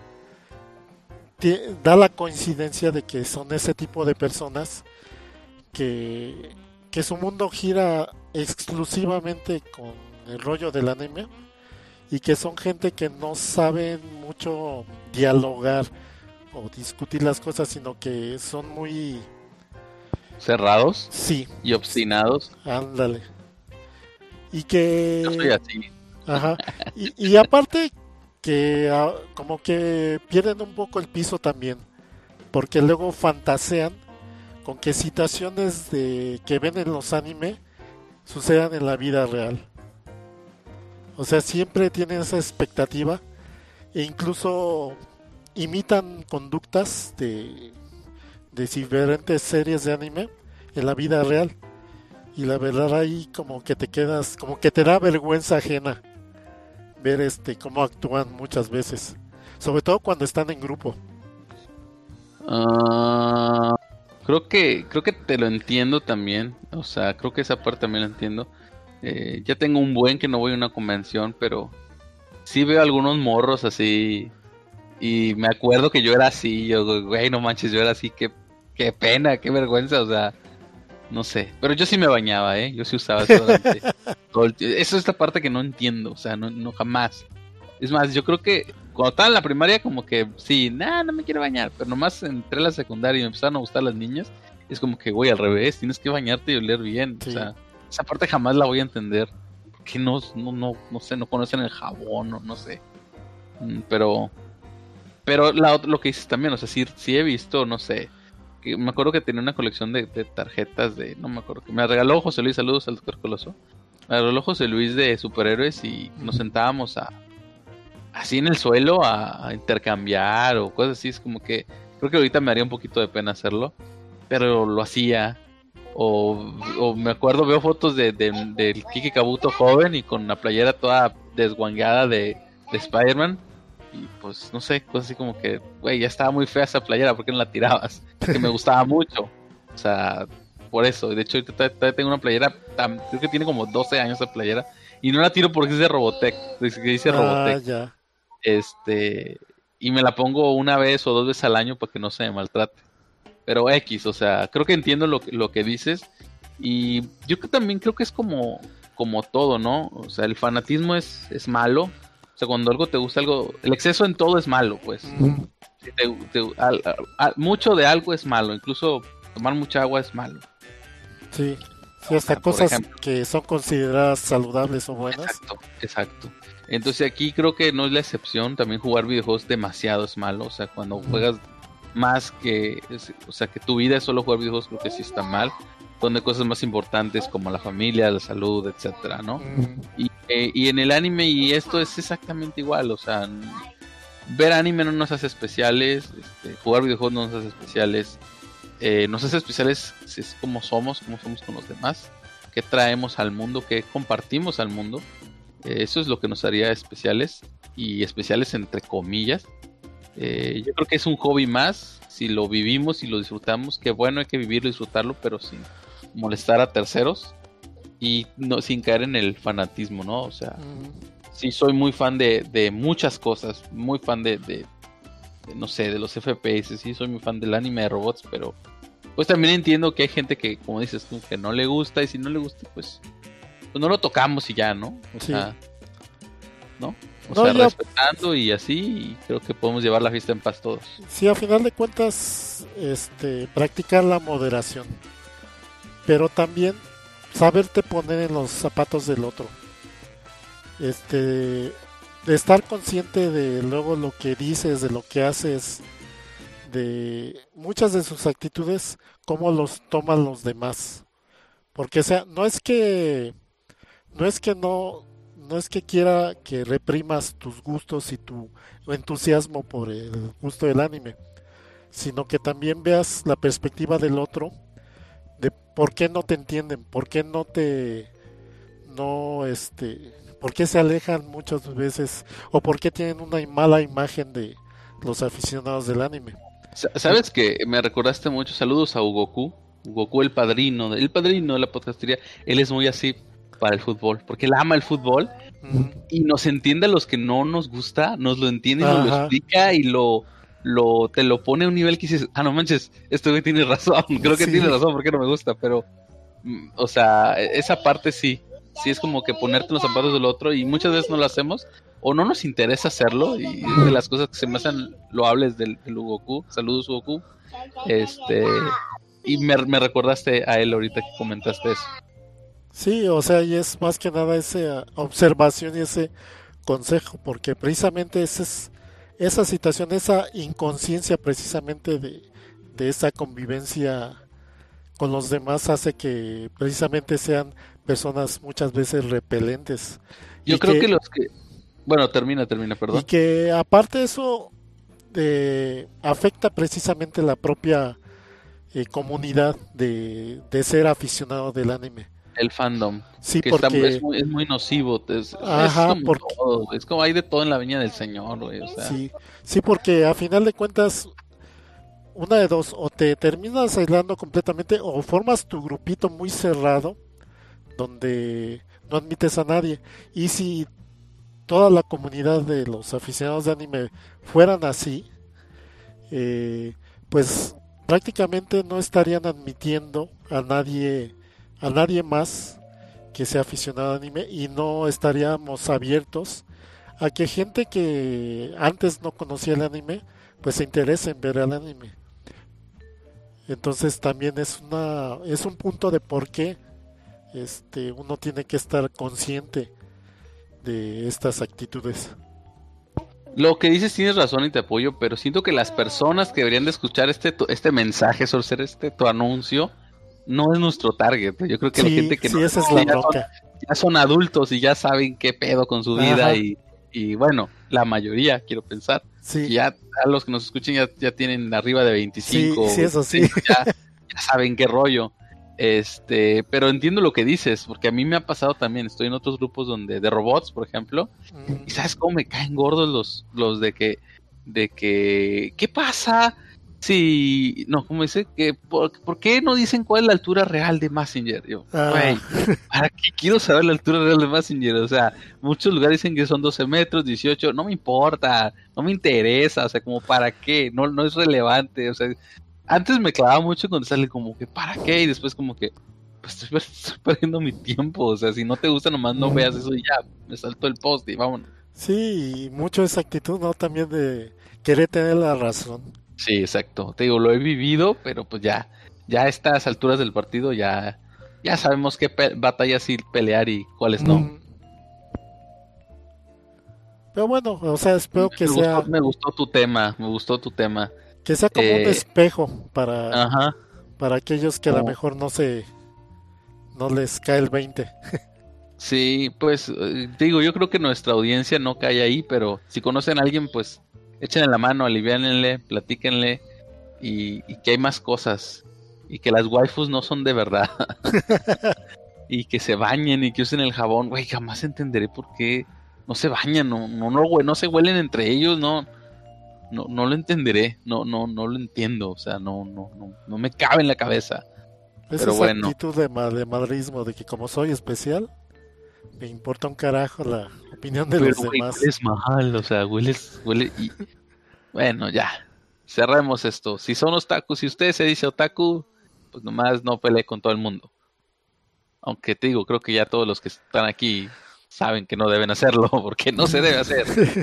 ti- da la coincidencia de que son ese tipo de personas que, que su mundo gira exclusivamente con el rollo del anime y que son gente que no saben mucho dialogar o discutir las cosas, sino que son muy... ¿Cerrados Sí, y obstinados? ándale. Y Yo soy que... así. Ajá. Y, y aparte que ah, como que pierden un poco el piso también, porque luego fantasean con que situaciones de que ven en los anime sucedan en la vida real. O sea, siempre tienen esa expectativa e incluso imitan conductas de, de diferentes series de anime en la vida real. Y la verdad ahí como que te quedas, como que te da vergüenza ajena ver este cómo actúan muchas veces, sobre todo cuando están en grupo. Ah, creo que creo que te lo entiendo también. O sea, creo que esa parte también la entiendo. Eh, ya tengo un buen que no voy a una convención, pero sí veo algunos morros así. Y me acuerdo que yo era así. Yo, güey, no manches, yo era así. Qué, qué pena, qué vergüenza. O sea, no sé. Pero yo sí me bañaba, ¿eh? Yo sí usaba desodorante. Todo el tie- Eso es la parte que no entiendo. O sea, no, no jamás. Es más, yo creo que cuando estaba en la primaria, como que sí, nada, no me quiero bañar. Pero nomás entré a la secundaria y me empezaron a gustar las niñas. Es como que, güey, al revés, tienes que bañarte y oler bien. Sí. O sea, esa parte jamás la voy a entender. Porque no, no, no, no sé, no conocen el jabón, no, no sé. Mm, Pero, pero la, ot- lo que dices también, o sea, sí, sí he visto, no sé. Que me acuerdo que tenía una colección de, de tarjetas de, no me acuerdo, que me regaló José Luis, saludos al doctor Coloso. Me regaló José Luis de superhéroes y nos sentábamos a así en el suelo a, a intercambiar o cosas así. Es como que creo que ahorita me haría un poquito de pena hacerlo, pero lo hacía. O, o me acuerdo, veo fotos de, de- del Kiki Kabuto joven y con la playera toda desguangada de, de Spider-Man. Y pues no sé, cosas así como que, güey, ya estaba muy fea esa playera, ¿por qué no la tirabas? Porque me gustaba mucho. O sea, por eso. De hecho, ahorita todavía- todavía tengo una playera, tan- creo que tiene como doce años esa playera. Y no la tiro porque es de Robotech. Dice que dice Ah, Robotech. ya. Este, y me la pongo una vez o dos veces al año para que no se me maltrate. Pero X, o sea, creo que entiendo lo, que- lo que dices. Y yo que también creo que es como, como todo, ¿no? O sea, el fanatismo es, es malo. O sea, cuando algo te gusta, algo. El exceso en todo es malo, pues. Ujú. Si te- te- al- al- mucho de algo es malo. Incluso tomar mucha agua es malo. Sí, sí, hasta Ah, por cosas ejemplo. que son consideradas saludables o buenas. Exacto, exacto. Entonces aquí creo que no es la excepción. También jugar videojuegos demasiado es malo. O sea, cuando Ujú. juegas más que, es- o sea, que tu vida es solo jugar videojuegos, creo que sí está mal. Donde cosas más importantes como la familia, la salud, etcétera, ¿no? Ujú. Y, eh, y en el anime y esto es exactamente igual. O sea, n- ver anime no nos hace especiales, este, jugar videojuegos no nos hace especiales. Eh, nos hace especiales si es como somos, como somos con los demás, qué traemos al mundo, qué compartimos al mundo. Eh, eso es lo que nos haría especiales y especiales entre comillas. Eh, yo creo que es un hobby más, si lo vivimos y lo disfrutamos, que bueno, hay que vivirlo y disfrutarlo, pero sin molestar a terceros y no sin caer en el fanatismo, ¿no? O sea, Ujú. sí soy muy fan de, de muchas cosas, muy fan de, de- de, no sé, de los F P S, sí soy muy fan del anime de robots, pero pues también entiendo que hay gente que, como dices tú, que no le gusta y si no le gusta, pues, pues no lo tocamos y ya, ¿no? O Sí. sea, ¿no? O No, sea, ya- respetando y así, y creo que podemos llevar la fiesta en paz todos. Sí, a final de cuentas, este, practicar la moderación, pero también saberte poner en los zapatos del otro. Este, de estar consciente de luego lo que dices, de lo que haces, de muchas de sus actitudes, cómo los toman los demás. Porque, o sea, no es que no es que no no es que quiera que reprimas tus gustos y tu entusiasmo por el gusto del anime, sino que también veas la perspectiva del otro de por qué no te entienden, por qué no te no este por qué se alejan muchas veces o por qué tienen una mala imagen de los aficionados del anime. Sa- ¿Sabes que me recordaste mucho? Saludos a Hugoku. Goku el padrino, el padrino de la podcastería, él es muy así para el fútbol, porque él ama el fútbol Ujú. y nos entiende a los que no nos gusta, nos lo entiende y nos lo Ajá. explica y lo, lo te lo pone a un nivel que dices, ah, no manches, este güey tiene razón, creo que Sí. tiene razón porque no me gusta, pero, mm, o sea, esa parte sí, sí es como que ponerte en los zapatos del otro y muchas veces no lo hacemos o no nos interesa hacerlo y es de las cosas que se me hacen loables del, del Goku. Saludos Goku. Este, y me, me recordaste a él ahorita que comentaste eso. Sí, o sea, y es más que nada esa observación y ese consejo, porque precisamente esa es esa situación, esa inconsciencia precisamente de, de esa convivencia con los demás hace que precisamente sean personas muchas veces repelentes. Yo Y creo que, que los que... Bueno, termina, termina, y perdón. que aparte de eso eh, afecta precisamente la propia eh, comunidad de, de ser aficionado del anime. El fandom. Sí, Que está, porque... es, muy, es muy nocivo. Es, Ajá, es como porque... todo. Es como hay de todo en la viña del Señor, güey. O sea, Sí, sí, porque a final de cuentas, una de dos, o te terminas aislando completamente o formas tu grupito muy cerrado donde no admites a nadie. Y si toda la comunidad de los aficionados de anime fueran así, eh, pues prácticamente no estarían admitiendo a nadie, a nadie más que sea aficionado al anime y no estaríamos abiertos a que gente que antes no conocía el anime pues se interese en ver el anime. Entonces también es una es un punto de por qué este uno tiene que estar consciente de estas actitudes. lo que dices tienes razón y te apoyo, pero siento que las personas que deberían de escuchar este tu- este mensaje, sobre ser este tu anuncio, no es nuestro target. Yo creo que la Sí, gente que sí, no esa es la ya son, bronca. ya son adultos y ya saben qué pedo con su vida Ajá, y, y bueno, la mayoría, quiero pensar, que sí, ya a los que nos escuchen ya, ya tienen arriba de sí, veinticinco sí, o eso sí. veintiséis, ya, ya saben qué rollo. Este, pero entiendo lo que dices, porque a mí me ha pasado también, estoy en otros grupos donde de robots, por ejemplo, Mm, y sabes cómo me caen gordos los los de que de que ¿qué pasa si no, cómo dice que por, por qué no dicen cuál es la altura real de Messenger? Yo, ah, güey, ¿para qué quiero saber la altura real de Messenger? O sea, muchos lugares dicen que son doce metros, dieciocho, no me importa, no me interesa, o sea, como para qué, no no es relevante, o sea, antes me clavaba mucho cuando sale como que ¿para qué? Y después como que pues estoy, per- estoy perdiendo mi tiempo, o sea, si no te gusta nomás no veas eso y ya, me salto el post y vámonos. sí, y mucho esa actitud, ¿no? También de querer tener la razón. Sí, exacto. Te digo, lo he vivido, pero pues ya, ya a estas alturas del partido ya, ya sabemos qué pe- batallas sí pelear y cuáles no. Mm, pero bueno, o sea, espero que Me gustó, sea me gustó tu tema, me gustó tu tema. que sea como un Eh, espejo para ajá. para aquellos que a lo Oh, mejor no se no les cae el veinte. sí, pues eh, te digo, yo creo que nuestra audiencia no cae ahí, pero si conocen a alguien, pues échenle la mano, aliviánenle, platíquenle y, y que hay más cosas y que las waifus no son de verdad y que se bañen y que usen el jabón, güey, jamás entenderé por qué no se bañan, no, no, no, güey, no se huelen entre ellos, no, no, no lo entenderé, no, no, no lo entiendo, o sea, no, no, no, no me cabe en la cabeza, Es pero esa bueno, actitud de, ma- de madrismo de que como soy especial, me importa un carajo la opinión de pero los güey, demás. hueles mal, o sea, hueles, huele y bueno, ya, cerremos esto, si son otakus, si usted se dice otaku, pues nomás no pelee con todo el mundo, aunque te digo, creo que ya todos los que están aquí saben que no deben hacerlo, porque no se debe hacer.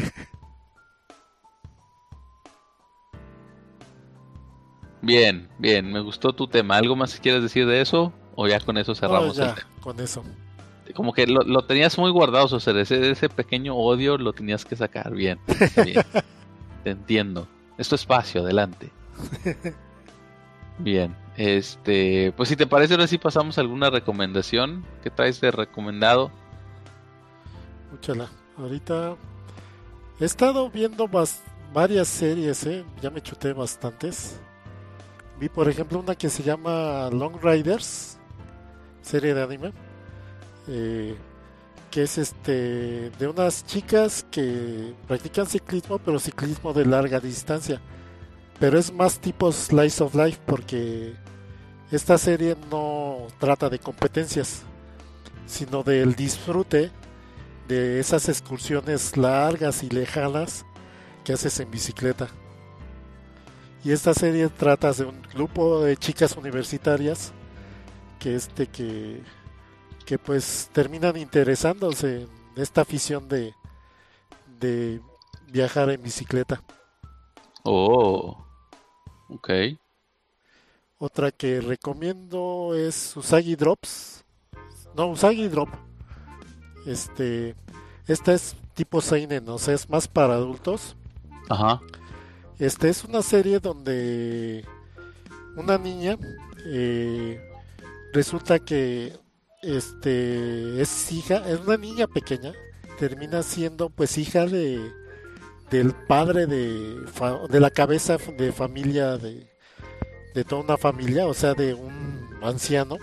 Bien, bien, me gustó tu tema. ¿Algo más que quieres decir de eso? ¿O ya con eso No, cerramos el ya, tema? con eso. Como que lo, lo tenías muy guardado, o sea, ese, ese pequeño odio lo tenías que sacar. Bien, está bien. Te entiendo. Es tu espacio, adelante. Bien, este, pues si te parece, ahora sí pasamos a alguna recomendación. ¿Qué traes de recomendado? Escúchala. Ahorita he estado viendo bas- varias series, ¿eh? Ya me chuté bastantes. Vi, por ejemplo, una que se llama Long Riders, serie de anime, eh, que es este de unas chicas que practican ciclismo, pero ciclismo de larga distancia. Pero es más tipo slice of life porque esta serie no trata de competencias, sino del disfrute de esas excursiones largas y lejanas que haces en bicicleta. Y esta serie trata de un grupo de chicas universitarias que este que que pues terminan interesándose en esta afición de de viajar en bicicleta. Oh, ok. Otra que recomiendo es Usagi Drops. No, Usagi Drop. Este, esta es tipo seinen, o sea, es más para adultos. Ajá. Este es una serie donde una niña eh, resulta que este es hija, es una niña pequeña, termina siendo pues hija de del padre de fa- de la cabeza de familia de de toda una familia, o sea, de un anciano.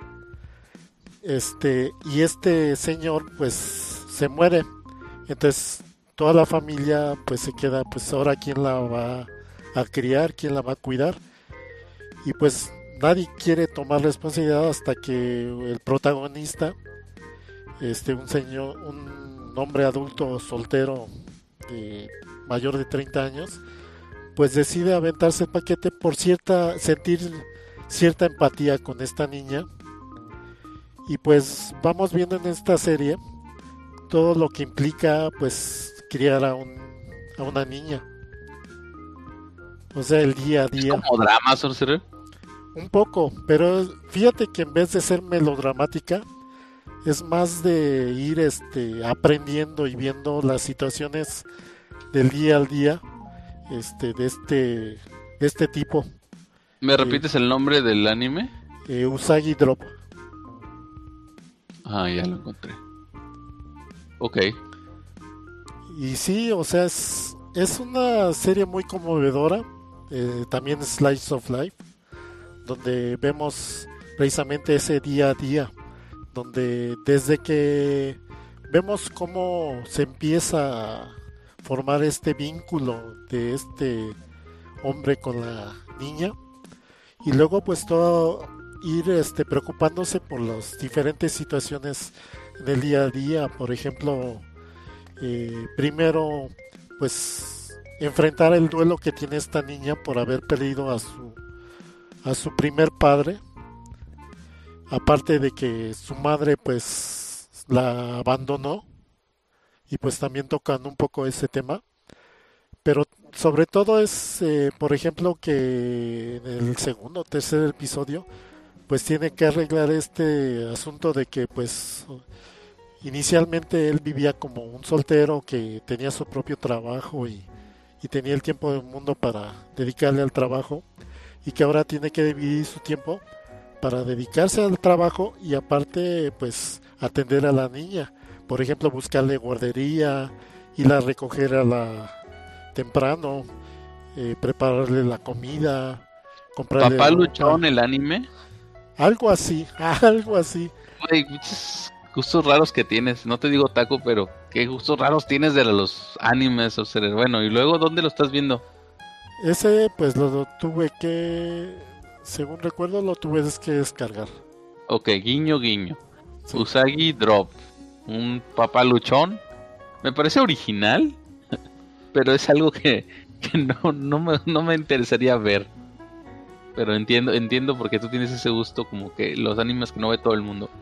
Este, y este señor pues se muere. Entonces toda la familia pues se queda, pues ahora quién la va a criar, quién la va a cuidar. Y pues nadie quiere tomar responsabilidad hasta que el protagonista, este, un señor, un hombre adulto soltero de mayor de treinta años, pues decide aventarse el paquete por cierta, sentir cierta empatía con esta niña. Y pues vamos viendo en esta serie todo lo que implica pues criar a, un, a una niña. O sea, el día a Es día. como drama, Sorcerer. Un poco, pero fíjate que en vez de ser melodramática, es más de ir este, aprendiendo y viendo las situaciones del día al día este, de, este, de este tipo. ¿Me repites el nombre del anime? Eh, Usagi Drop. Ah, ya lo encontré. Ok. Y sí, o sea, es, es una serie muy conmovedora. Eh, también Slice of Life, donde vemos precisamente ese día a día, donde desde que vemos cómo se empieza a formar este vínculo de este hombre con la niña, y luego pues todo ir este, preocupándose por las diferentes situaciones del día a día. Por ejemplo, eh, primero pues enfrentar el duelo que tiene esta niña por haber perdido a su a su primer padre, aparte de que su madre pues la abandonó, y pues también tocan un poco ese tema, pero sobre todo es eh, por ejemplo que en el segundo o tercer episodio pues tiene que arreglar este asunto de que pues inicialmente él vivía como un soltero que tenía su propio trabajo y, y tenía el tiempo del mundo para dedicarle al trabajo, y que ahora tiene que dividir su tiempo para dedicarse al trabajo y aparte pues atender a la niña. Por ejemplo, buscarle guardería, ir a recoger a la temprano, eh, prepararle la comida, comprarle Papá ropa. Luchón, el anime. Algo así, algo así. Güey, muchos gustos raros que tienes. No te digo taco, pero qué gustos raros tienes de los animes, o sea, bueno, y luego, ¿dónde lo estás viendo? Ese pues lo, lo tuve que, según recuerdo, lo tuve que descargar. Ok, guiño, guiño. Sí. Usagi Drop. Un papá luchón. Me parece original, pero es algo que, que no, no, me, no me interesaría ver. Pero entiendo, entiendo porque tú tienes ese gusto como que los animes que no ve todo el mundo.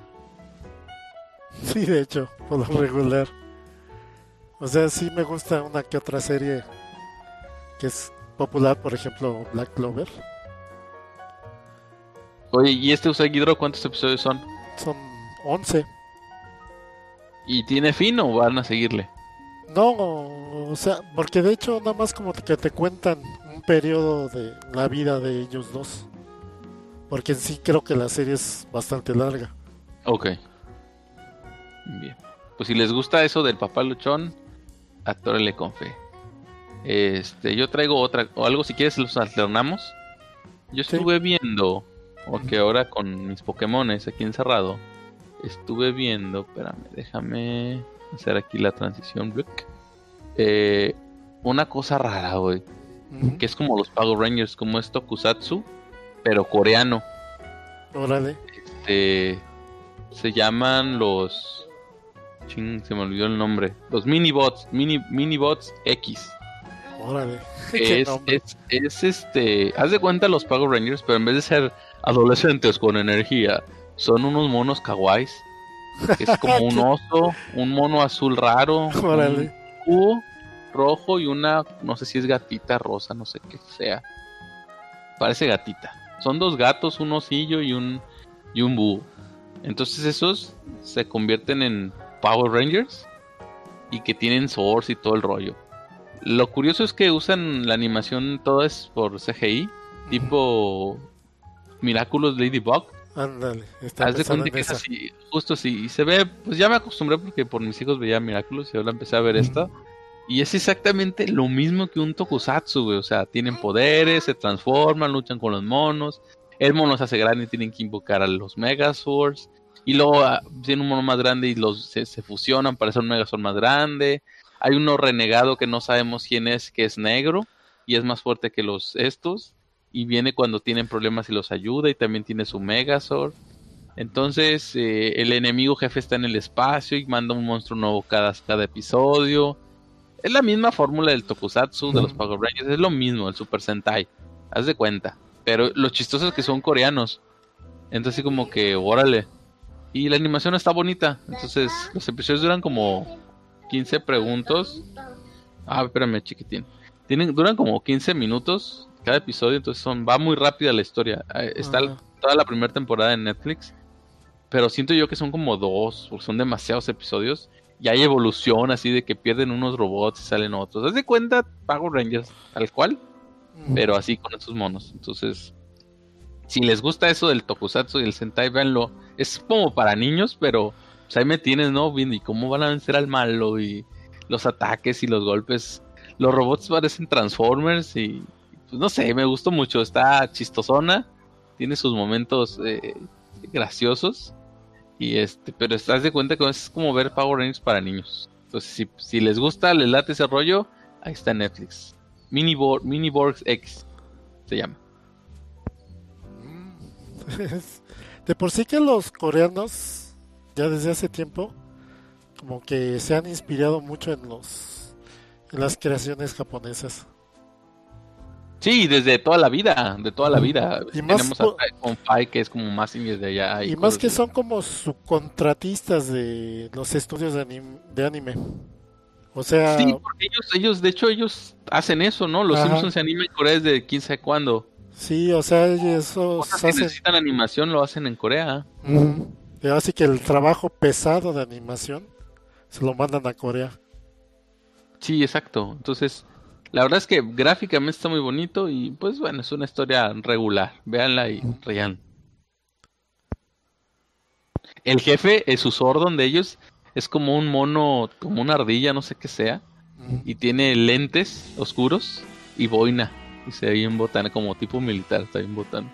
Sí, de hecho, por lo regular. O sea, sí me gusta una que otra serie que es popular, por ejemplo, Black Clover. Oye, ¿y este Usagi Drop cuántos episodios son? Son once. ¿Y tiene fin o van a seguirle? No, o sea, porque de hecho nada más como que te cuentan un periodo de la vida de ellos dos. Porque en sí creo que la serie es bastante larga. Ok. Bien. Pues si les gusta eso del papá luchón, atórele con fe. Este, yo traigo otra, o algo si quieres los alternamos. Yo Sí. estuve viendo, porque ahora con mis Pokémones aquí encerrado, estuve viendo, espérame, déjame hacer aquí la transición, Rick. Eh, una cosa rara, güey, Ujú. que es como los Power Rangers, como es Tokusatsu, pero coreano. Órale. Este, se llaman los... Ching, se me olvidó el nombre. Los Minibots, mini, Minibots X. Órale. Qué Es, nombre. es, es este... Haz de cuenta los Power Rangers, pero en vez de ser adolescentes con energía, son unos monos kawaiis. Es como un oso, un mono azul raro, Órale. un cubo rojo y una, no sé si es gatita rosa, no sé qué sea. Parece gatita. Son dos gatos, un osillo y un y un búho. Entonces esos se convierten en Power Rangers y que tienen swords y todo el rollo. Lo curioso es que usan la animación, todo es por C G I, tipo Miraculous Ladybug. Ándale. Está Haz de pensando cuenta en que es esa. así, justo así. Y se ve, pues ya me acostumbré porque por mis hijos veía Miraculous y ahora empecé a ver esta. Y es exactamente lo mismo que un tokusatsu, güey. O sea, tienen poderes, se transforman, luchan con los monos. El mono se hace grande y tienen que invocar a los Megazords. Y luego ah, tiene un mono más grande y los se, se fusionan para hacer un Megazord más grande. Hay uno renegado que no sabemos quién es, que es negro y es más fuerte que los estos. Y viene cuando tienen problemas y los ayuda y también tiene su Megazord. Entonces eh, el enemigo jefe está en el espacio y manda un monstruo nuevo cada, cada episodio. Es la misma fórmula del Tokusatsu, de los Power Rangers, es lo mismo, el Super Sentai, haz de cuenta. Pero lo chistoso es que son coreanos. Entonces así como que, órale. Y la animación está bonita. Entonces los episodios duran como quince preguntos. Ah, espérame, chiquitín. Tienen, duran como quince minutos cada episodio, entonces son, va muy rápida la historia. Eh, Está Ajá. toda la primera temporada en Netflix. Pero siento yo que son como dos, porque son demasiados episodios. Y hay evolución así de que pierden unos robots y salen otros. Haz de cuenta Power Rangers, tal cual, pero así con estos monos. Entonces, si les gusta eso del Tokusatsu y el Sentai, véanlo. Es como para niños, pero pues ahí me tienes, ¿no? Viendo y cómo van a vencer al malo y los ataques y los golpes. Los robots parecen Transformers y pues no sé, me gustó mucho. Está chistosona, tiene sus momentos eh, graciosos. Y este, pero estás de cuenta que es como ver Power Rangers para niños. Entonces, si, si les gusta, les late ese rollo, ahí está en Netflix. Minibor, Miniborgs X se llama. De por sí que los coreanos, ya desde hace tiempo, como que se han inspirado mucho en los en las creaciones japonesas. Sí, desde toda la vida, de toda la vida. Y más Tenemos po- a Konpai, que es como más desde allá. Y más cosas que así. son como subcontratistas de los estudios de, anim- de anime. O sea, Sí, porque ellos, ellos, de hecho, ellos hacen eso, ¿no? Los Ajá. Simpsons se animan en Corea desde quién sabe cuándo. sí, o sea, esos Cosas que hacen... necesitan animación lo hacen en Corea. Ujú. Y así que el trabajo pesado de animación se lo mandan a Corea. Sí, exacto. Entonces, la verdad es que gráficamente está muy bonito y pues bueno, es una historia regular. Véanla y rían. El jefe, es su Zordon de ellos, es como un mono, como una ardilla, no sé qué sea, y tiene lentes oscuros y boina. Y se ve bien botana, como tipo militar, está bien botana.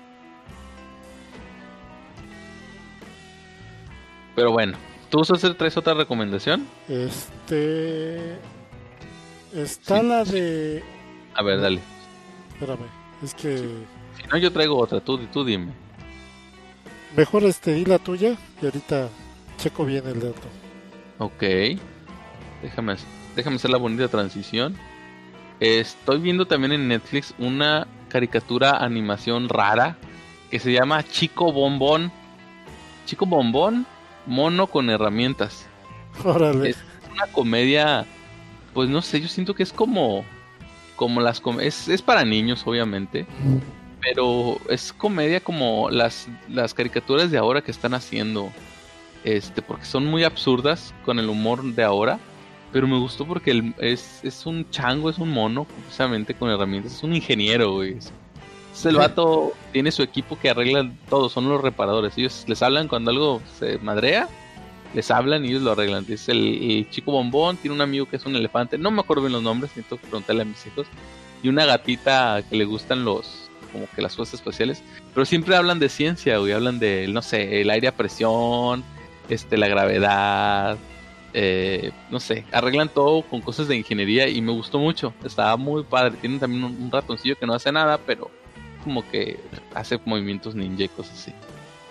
Pero bueno, ¿tú César, traes otra recomendación? Este... Está Sí. la de... A ver, dale. Espérame, es que... Si no, yo traigo otra, tú, tú dime. Mejor este, di la tuya y ahorita checo bien el dato. Ok. Déjame, déjame hacer la bonita transición. Estoy viendo también en Netflix una caricatura animación rara que se llama Chico Bombón. Chico Bombón, mono con herramientas. Órale. Es una comedia, pues no sé, yo siento que es como, como las com- es, es para niños, obviamente, pero es comedia como las, las caricaturas de ahora que están haciendo, este, porque son muy absurdas con el humor de ahora, pero me gustó porque el- es, es un chango, es un mono, precisamente con herramientas, es un ingeniero, güey. Es, es el vato, tiene su equipo que arregla todo, son los reparadores, ellos les hablan cuando algo se madrea, les hablan y ellos lo arreglan. Es el, el chico bombón, tiene un amigo que es un elefante, no me acuerdo bien los nombres, necesito preguntarle a mis hijos, y una gatita que le gustan los, como que las cosas espaciales, pero siempre hablan de ciencia, güey, hablan de, no sé, el aire a presión, este, la gravedad, eh, no sé, arreglan todo con cosas de ingeniería y me gustó mucho, estaba muy padre. Tienen también un, un ratoncillo que no hace nada, pero como que hace movimientos ninja y cosas así.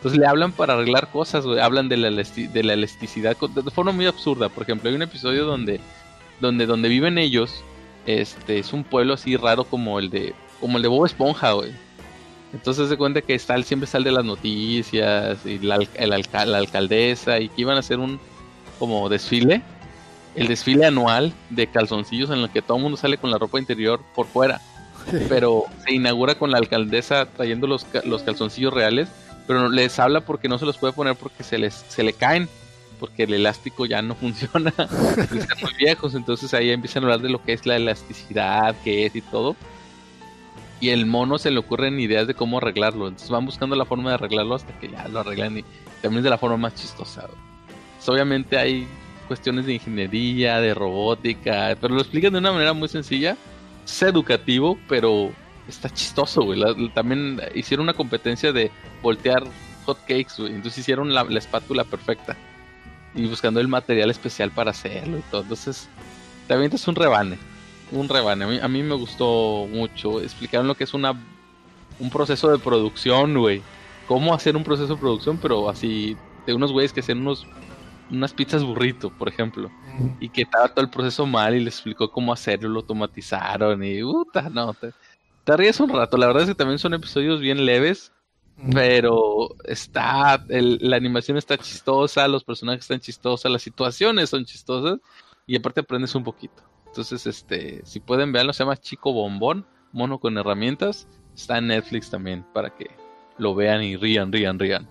Entonces le hablan para arreglar cosas, güey. Hablan de la, elasti- de la elasticidad con- de forma muy absurda. Por ejemplo, hay un episodio donde, donde, donde viven ellos, este, es un pueblo así raro como el de, como el de Bob Esponja, güey. Entonces se cuenta que está, siempre sale de las noticias y la, al- el alca- la alcaldesa y que iban a hacer un como desfile, el desfile anual de calzoncillos en el que todo el mundo sale con la ropa interior por fuera, pero se inaugura con la alcaldesa trayendo los, ca- los calzoncillos reales, pero no- les habla porque no se los puede poner porque se les se le caen, porque el elástico ya no funciona, y están muy viejos, entonces ahí empiezan a hablar de lo que es la elasticidad, qué es y todo. Y el mono se le ocurren ideas de cómo arreglarlo. Entonces van buscando la forma de arreglarlo hasta que ya lo arreglan. Y también es de la forma más chistosa. Güey. Pues obviamente hay cuestiones de ingeniería, de robótica, pero lo explican de una manera muy sencilla. Es educativo, pero está chistoso, güey. La- la- también hicieron una competencia de voltear hot cakes, güey. Entonces hicieron la, la espátula perfecta. Y buscando el material especial para hacerlo y todo. Entonces, te avientas un rebane. Un rebane. A mí, a mí me gustó mucho. Explicaron lo que es una un proceso de producción, güey. Cómo hacer un proceso de producción, pero así, de unos güeyes que hacen unos unas pizzas burrito, por ejemplo. Y que estaba todo el proceso mal y les explicó cómo hacerlo, lo automatizaron y puta, no, te, te ríes un rato. La verdad es que también son episodios bien leves, pero está, el- la animación está chistosa, los personajes están chistosos, las situaciones son chistosas y aparte aprendes un poquito. Entonces, este, si pueden verlo, se llama Chico Bombón, mono con herramientas. Está en Netflix también para que lo vean y rían, rían, rían.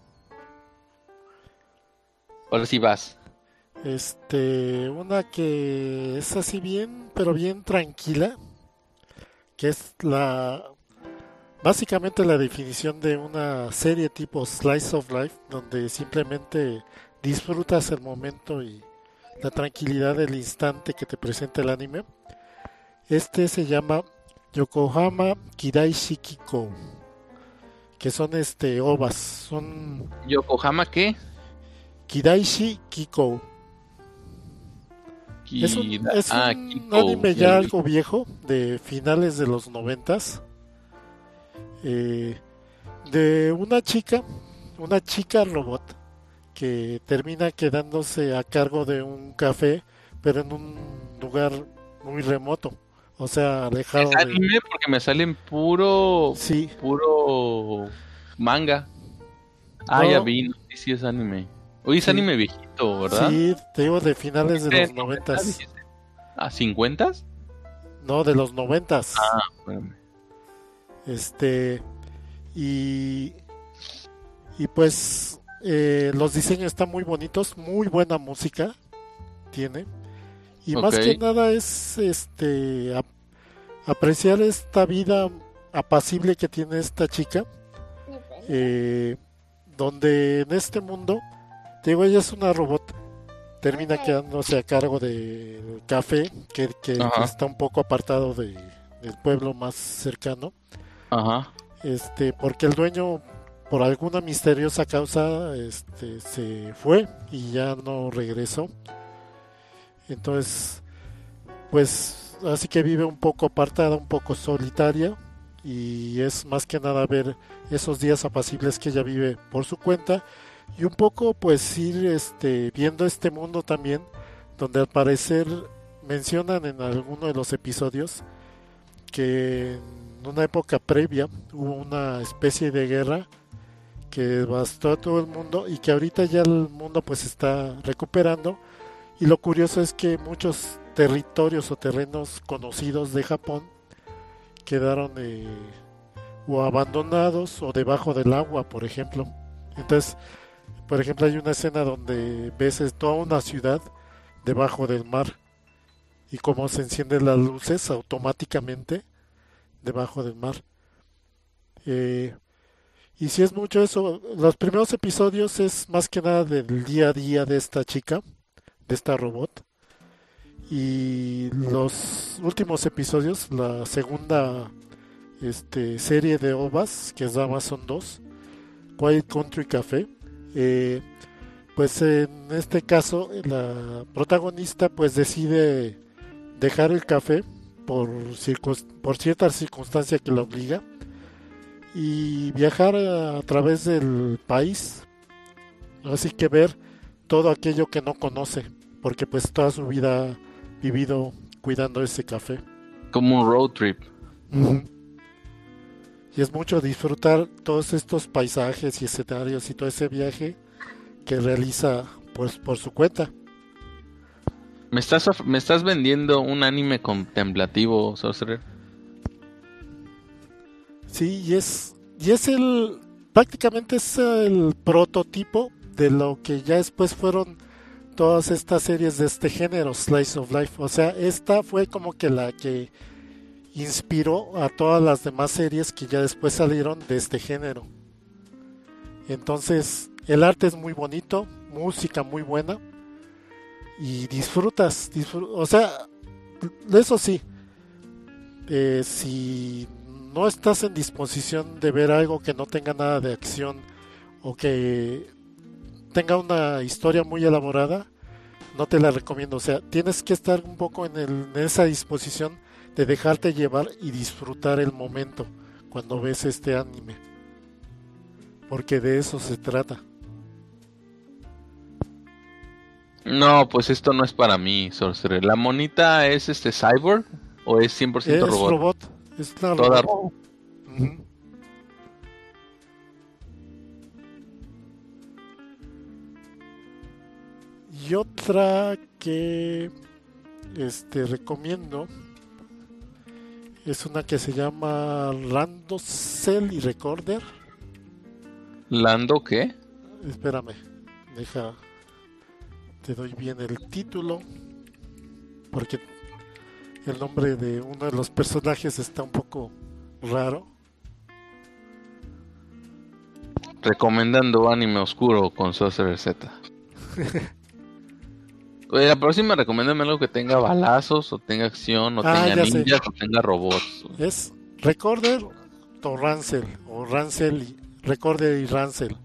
Ahora sí vas. Este, una que es así bien, pero bien tranquila, que es la, básicamente la definición de una serie tipo Slice of Life, donde simplemente disfrutas el momento y la tranquilidad del instante que te presenta el anime. Este se llama Yokohama Kidaishi Kiko, que son este ovas, son ¿Yokohama qué? Kidaishi Kiko. Ki- Es un, es ah, un Kiko. anime ya algo viejo, de finales de los noventas, eh, de una chica, una chica robot que termina quedándose a cargo de un café, pero en un lugar muy remoto, o sea, alejado Es de... anime porque me salen puro, Sí, puro manga. Ah, no, ya vi, no sé si es anime. Oye, es Sí. anime viejito, ¿verdad? sí, te digo de finales de ¿De los noventas, dijiste? ¿A cincuentas? no, de los noventas, Ah, espérame. este, y, y pues eh, los diseños están muy bonitos, muy buena música tiene, y más Ok. que nada es este ap- apreciar esta vida apacible que tiene esta chica, eh, donde en este mundo, te digo, ella es una robot, termina quedándose a cargo del café que, que- que Ajá. está un poco apartado de, del pueblo más cercano, Ajá. este, porque el dueño por alguna misteriosa causa este, se fue y ya no regresó. Entonces, pues así que vive un poco apartada, un poco solitaria, y es más que nada ver esos días apacibles que ella vive por su cuenta y un poco pues ir este, viendo este mundo también, donde al parecer mencionan en alguno de los episodios que en una época previa hubo una especie de guerra que devastó a todo el mundo y que ahorita ya el mundo pues está recuperando, y lo curioso es que muchos territorios o terrenos conocidos de Japón quedaron eh, o abandonados o debajo del agua, por ejemplo. Entonces, por ejemplo, hay una escena donde ves es toda una ciudad debajo del mar y cómo se encienden las luces automáticamente debajo del mar. Eh, y si es mucho eso, los primeros episodios es más que nada del día a día de esta chica, de esta robot. Y los últimos episodios, la segunda este, serie de ovas, que es de Amazon dos, Quiet Country Café, eh, pues en este caso la protagonista pues decide dejar el café por, circun- por cierta circunstancia que la obliga, y viajar a, a través del país, así que ver todo aquello que no conoce, porque pues toda su vida ha vivido cuidando ese café. Como un road trip. Ujú. Y es mucho disfrutar todos estos paisajes y escenarios y todo ese viaje que realiza pues por su cuenta. ¿Me estás, of- me estás vendiendo un anime contemplativo, Sorcerer? Sí, y es, y es el, prácticamente es el prototipo de lo que ya después fueron todas estas series de este género, Slice of Life. O sea, esta fue como que la que inspiró a todas las demás series que ya después salieron de este género. Entonces, el arte es muy bonito, música muy buena y disfrutas, disfr- o sea, eso sí, eh, si no estás en disposición de ver algo que no tenga nada de acción o que tenga una historia muy elaborada, no te la recomiendo. O sea, tienes que estar un poco en, el, en esa disposición de dejarte llevar y disfrutar el momento cuando ves este anime, porque de eso se trata. No, pues esto no es para mí, Sorcerer. ¿La monita es este cyborg o es cien por ciento Es robot? robot, es una Toda robot. Ujú. Y otra que este recomiendo es una que se llama Rando Cell y Recorder. ¿Lando qué? Espérame, deja, te doy bien el título, porque el nombre de uno de los personajes está un poco raro. Recomendando anime oscuro con Sorcerer Z. Oye, la próxima recomiéndame algo que tenga balazos, o tenga acción, o Ah, tenga ya sé. ninjas, o tenga robots. Es Recorder o Rancel, o Rancel y Recorder y Rancel.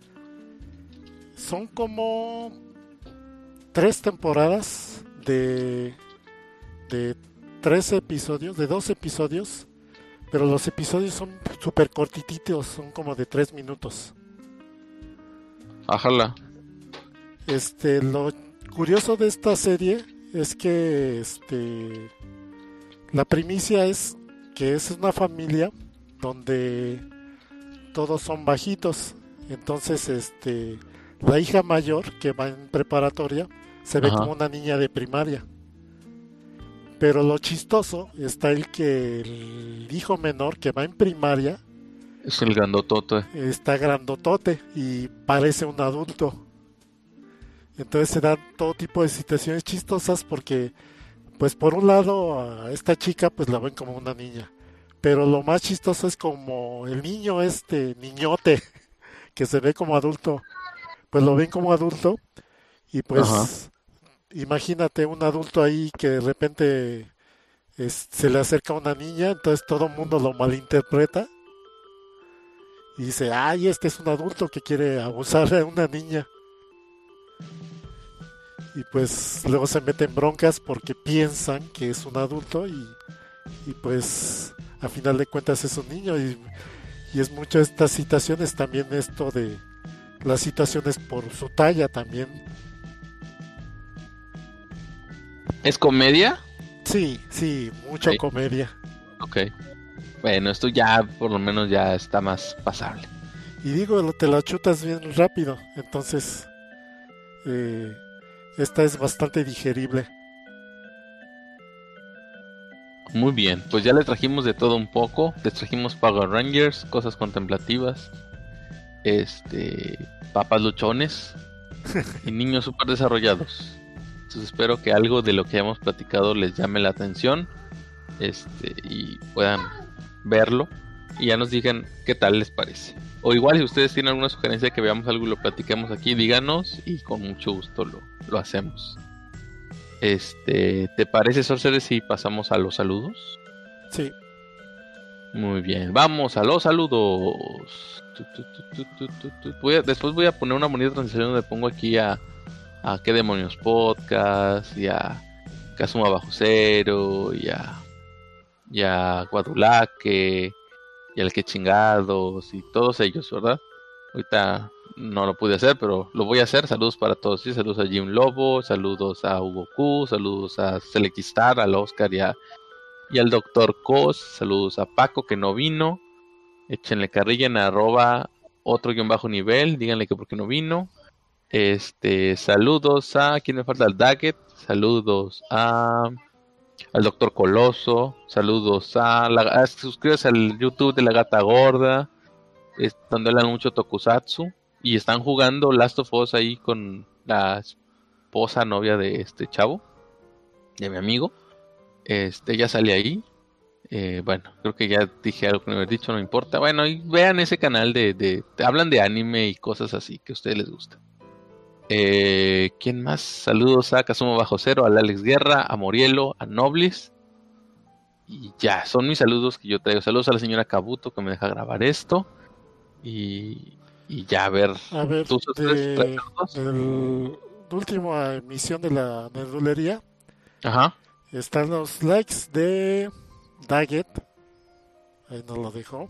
Son como tres temporadas de de tres episodios, de dos episodios, pero los episodios son súper cortititos, son como de tres minutos. Ájala. Este, lo curioso de esta serie es que este, la primicia es que es una familia donde todos son bajitos. Entonces, este, la hija mayor que va en preparatoria se ve Ajá. como una niña de primaria. Pero lo chistoso está el que el hijo menor que va en primaria Es el grandotote. está grandotote y parece un adulto. Entonces se dan todo tipo de situaciones chistosas porque, pues por un lado a esta chica pues la ven como una niña, pero lo más chistoso es como el niño este niñote que se ve como adulto, pues lo ven como adulto y pues Ajá. imagínate un adulto ahí que de repente es- se le acerca a una niña, entonces todo el mundo lo malinterpreta y dice, ay, este es un adulto que quiere abusar de una niña. Y pues luego se meten broncas porque piensan que es un adulto y, y pues a final de cuentas es un niño y, y es mucho estas situaciones también esto de las situaciones por su talla también. ¿Es comedia? Sí, sí, mucha Sí. comedia. Ok. Bueno, esto ya por lo menos ya está más pasable. Y digo, lo- te la chutas bien rápido, entonces eh, esta es bastante digerible. Muy bien, pues ya le trajimos de todo un poco. Les trajimos Power Rangers, cosas contemplativas, este, papas luchones y niños super desarrollados. Entonces espero que algo de lo que hemos platicado les llame la atención, este, y puedan verlo y ya nos digan qué tal les parece. O igual si ustedes tienen alguna sugerencia que veamos algo y lo platiquemos aquí, díganos y con mucho gusto lo, lo hacemos. Este, ¿te parece, Sorcerer, si pasamos a los saludos? Sí, Muy bien, vamos a los saludos. Tu, tu, tu, tu, tu, tu, tu. Voy a- después voy a poner una bonita transición donde pongo aquí a, a qué demonios podcast y a Kazuma Bajo Cero y a, y a Guadulaque y al que chingados y todos ellos, ¿verdad? Ahorita no lo pude hacer, pero lo voy a hacer. Saludos para todos, sí, saludos a Jim Lobo, saludos a Hugo Q, saludos a Selekistar, al Oscar y, a, y al Doctor Cos, saludos a Paco que no vino, échenle carrilla en arroba otro guión bajo nivel, díganle que por qué no vino. Este, saludos a, ¿quién me falta? Al Daggett, saludos a al Doctor Coloso, saludos a, la, a suscríbase al YouTube de La Gata Gorda, es, donde hablan mucho Tokusatsu, y están jugando Last of Us ahí con la esposa novia de este chavo, de mi amigo. Este, ya sale ahí. Eh, bueno, creo que ya dije algo que no he dicho, no importa. Bueno, y vean ese canal de, de, de hablan de anime y cosas así que a ustedes les gustan. Eh, ¿Quién más? Saludos a Kasumo Bajo Cero, al Alex Guerra, a Morielo, a Noblis. Y ya, son mis saludos que yo traigo. Saludos a la señora Kabuto que me deja grabar esto. Y, y ya, a ver. A ver, ¿tú de, traes saludos? del última emisión de la nerdulería Ajá. están los likes de Daggett. Ahí nos lo dejó.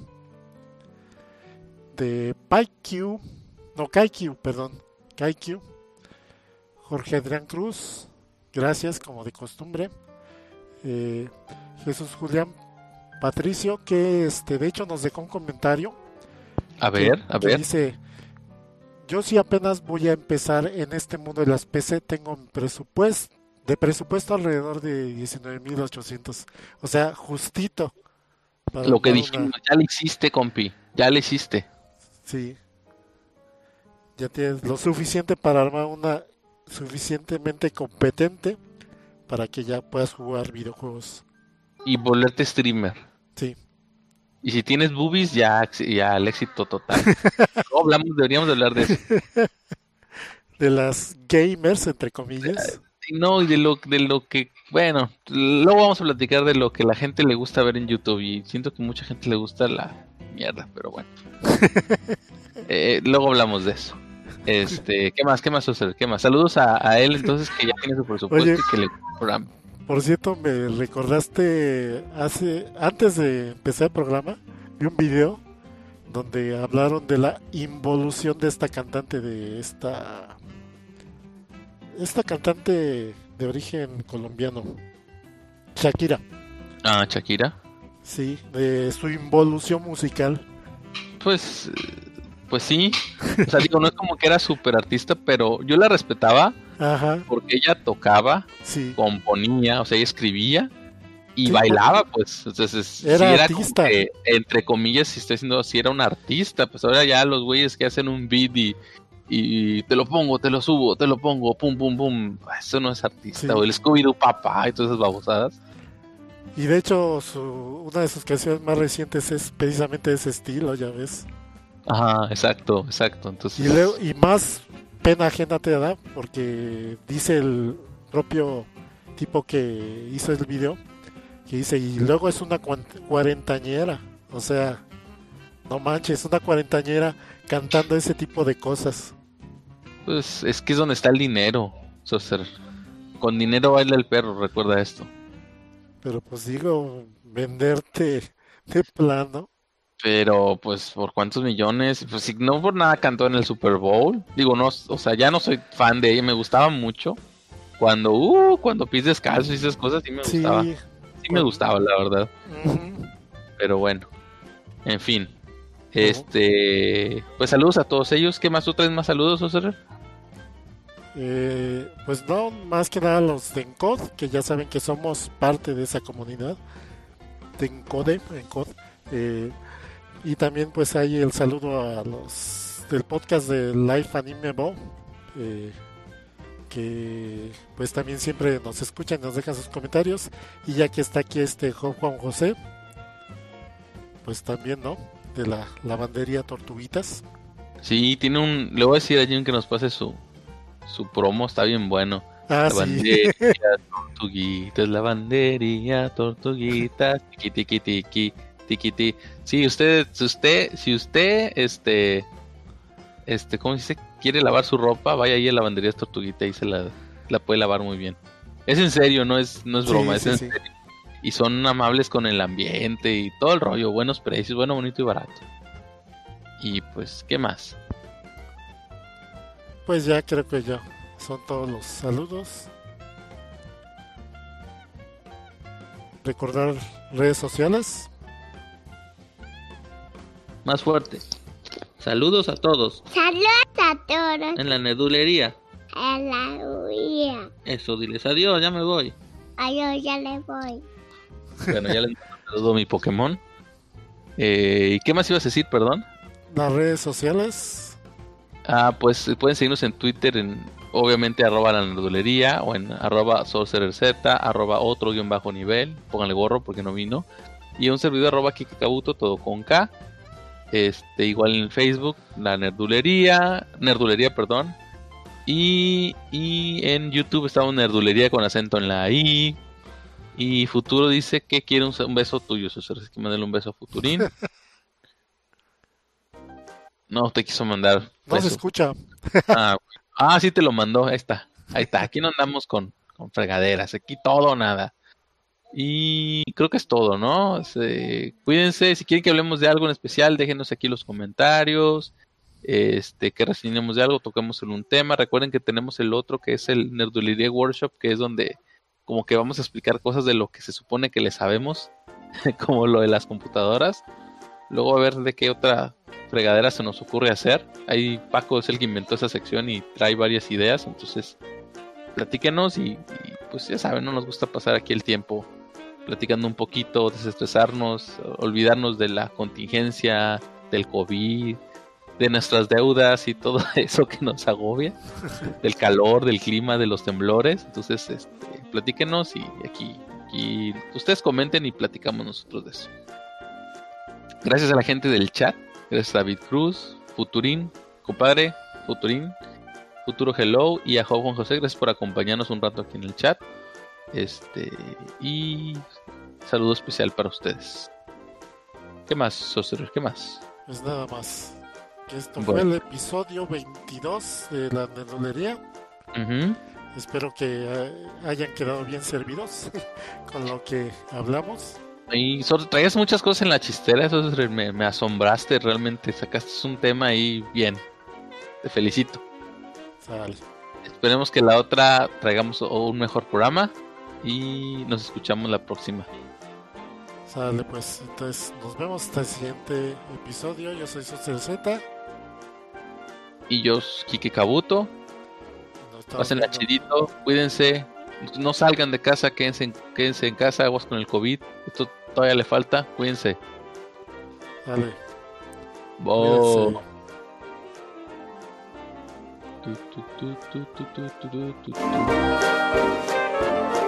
De PyQ. No, KaiQ, perdón. KaiQ. Jorge Adrián Cruz. Gracias, como de costumbre. Eh, Jesús Julián Patricio, que este, de hecho nos dejó un comentario. A ver, que, a que ver. dice: yo sí apenas voy a empezar en este mundo de las P C, tengo un presupuesto de presupuesto alrededor de diecinueve mil ochocientos, o sea, justito para Lo que armar dijimos, una- ya lo hiciste, compi. Ya lo hiciste. sí, ya tienes lo suficiente para armar una suficientemente competente para que ya puedas jugar videojuegos. Y volverte streamer. Sí, Y si tienes boobies, ya, ya el éxito total. No hablamos, deberíamos de hablar de eso. de las gamers, entre comillas. Y no, y de lo, de lo que, bueno, luego vamos a platicar de lo que la gente le gusta ver en YouTube. Y siento que mucha gente le gusta la mierda, pero bueno. Eh, luego hablamos de eso. Este, ¿qué más? ¿Qué más sucede? ¿Qué más? Saludos a, a él, entonces, que ya tiene su presupuesto. Oye. Y que le gusta el programa. Por cierto, me recordaste hace antes de empezar el programa, vi un video donde hablaron de la involución de esta cantante, de esta esta cantante de origen colombiano, Shakira. Ah, Shakira. Sí, de su involución musical. Pues, pues sí. O sea, digo, no es como que era súper artista, pero yo la respetaba Ajá, porque ella tocaba, sí. componía, o sea, ella escribía y Sí, bailaba, pues. Entonces, sí era era como artista. que, entre comillas, si estoy diciendo así, era un artista. Pues ahora ya los güeyes que hacen un beat y, y te lo pongo, te lo subo, te lo pongo, pum, pum, pum. Eso no es artista. Sí. O el Scooby-Doo papá y todas esas babosadas. Y de hecho, su, una de sus canciones más recientes es precisamente de ese estilo, ya ves. Ajá, exacto, exacto. Entonces, Y, luego, y más pena ajena te da porque dice el propio tipo que hizo el video, que dice, y luego es una cuan- cuarentañera, o sea, no manches, una cuarentañera cantando ese tipo de cosas. pues es que es donde está el dinero. O sea, con dinero baila el perro, recuerda esto. Pero pues digo, venderte de plano. Pero, pues, ¿por cuántos millones? Pues, si no por nada cantó en el Super Bowl. Digo, no, o sea, ya no soy fan de ella, me gustaba mucho. Cuando, uh, cuando pies descalzo y esas cosas, sí me Sí, gustaba. Sí me gustaba, la verdad. ujú. Pero bueno, en fin. Este, pues saludos a todos ellos. ¿Qué más? ¿Tú traes más saludos, Oscar? Eh, pues no, más que nada los de Encode, que ya saben que somos parte de esa comunidad de Encode, Encode. Eh, y también pues hay el saludo a los del podcast de Life Anime Bo, eh, que pues también siempre nos escuchan, nos dejan sus comentarios. Y ya que está aquí este Jo- Juan José, pues también, ¿no? De la lavandería Tortuguitas. Sí, tiene un. Le voy a decir a Jim que nos pase su, su promo, está bien bueno. Ah, sí. Lavandería, tortuguitas, lavandería, tortuguitas, tiqui tiqui tiqui, tiqui ti. Sí, usted, si usted, si usted, este, este, ¿cómo se dice? Quiere lavar su ropa, vaya ahí a lavanderías tortuguita y se la, la puede lavar muy bien. Es en serio, no es, no es Sí, broma, sí, es en sí. serio. y son amables con el ambiente y todo el rollo, buenos precios, bueno, bonito y barato. Y pues, ¿qué más? Pues ya creo que ya son todos los saludos. Recordar redes sociales. Más fuerte. Saludos a todos Saludos a todos en la nerdulería. en la huía. Eso, diles adiós, ya me voy. Adiós, ya le voy. Bueno, ya les saludo mi Pokémon. Eh, ¿Y qué más ibas a decir, perdón? Las redes sociales. Ah, pues pueden seguirnos en Twitter, en obviamente arroba la nerdulería, o en arroba sorcererz, arroba otro guión bajo nivel, pónganle gorro porque no vino, y un servidor arroba kikikabuto, todo con K. Este, igual en Facebook, la nerdulería, nerdulería, perdón. Y, y en YouTube estamos nerdulería con acento en la I. Y Futuro dice que quiere un, un beso tuyo, César, así que mandale un beso a Futurín. No, te quiso mandar No se beso. escucha. Ah, ah, sí te lo mandó, ahí está. Ahí está, aquí no andamos con, con fregaderas, aquí todo o nada. Y creo que es todo, ¿no? Se- cuídense, si quieren que hablemos de algo en especial, déjenos aquí los comentarios. Este, que reseñemos de algo, toquemos en un tema. Recuerden que tenemos el otro que es el Nerdulería Workshop, que es donde como que vamos a explicar cosas de lo que se supone que le sabemos, como lo de las computadoras. Luego a ver de qué otra fregadera se nos ocurre hacer. Ahí Paco es el que inventó esa sección y trae varias ideas, entonces platíquenos y, y pues ya saben, no nos gusta pasar aquí el tiempo platicando un poquito, desestresarnos, olvidarnos de la contingencia, del COVID, de nuestras deudas y todo eso que nos agobia, del calor, del clima, de los temblores. Entonces, este, platíquenos y aquí, aquí ustedes comenten y platicamos nosotros de eso. Gracias a la gente del chat, gracias a David Cruz, Futurín, compadre, Futurín, Futuro Hello y a Juan José, gracias por acompañarnos un rato aquí en el chat. Este, y saludo especial para ustedes. ¿Qué más, Socer? ¿Qué más? Pues nada más. Que esto Bueno. fue el episodio veintidós de la nerdolería. Ujú. Espero que eh, hayan quedado bien servidos con lo que hablamos. Y Sor, traías muchas cosas en la chistera, eso es re- me, me asombraste realmente, sacaste un tema ahí bien. Te felicito. Sale. Esperemos que la otra traigamos o- un mejor programa y nos escuchamos la próxima. Sale pues. Entonces nos vemos hasta el siguiente episodio. Yo soy Socer Z. Y yo, Kike Kabuto, Nos estamos pásenla viendo. chidito, cuídense, no salgan de casa, quédense en, quédense en casa, aguas con el COVID, esto todavía le falta, cuídense. Sale. Bo- Cuídense. Tu, tu, tu, tu, tu, tu, tu, tu, tu.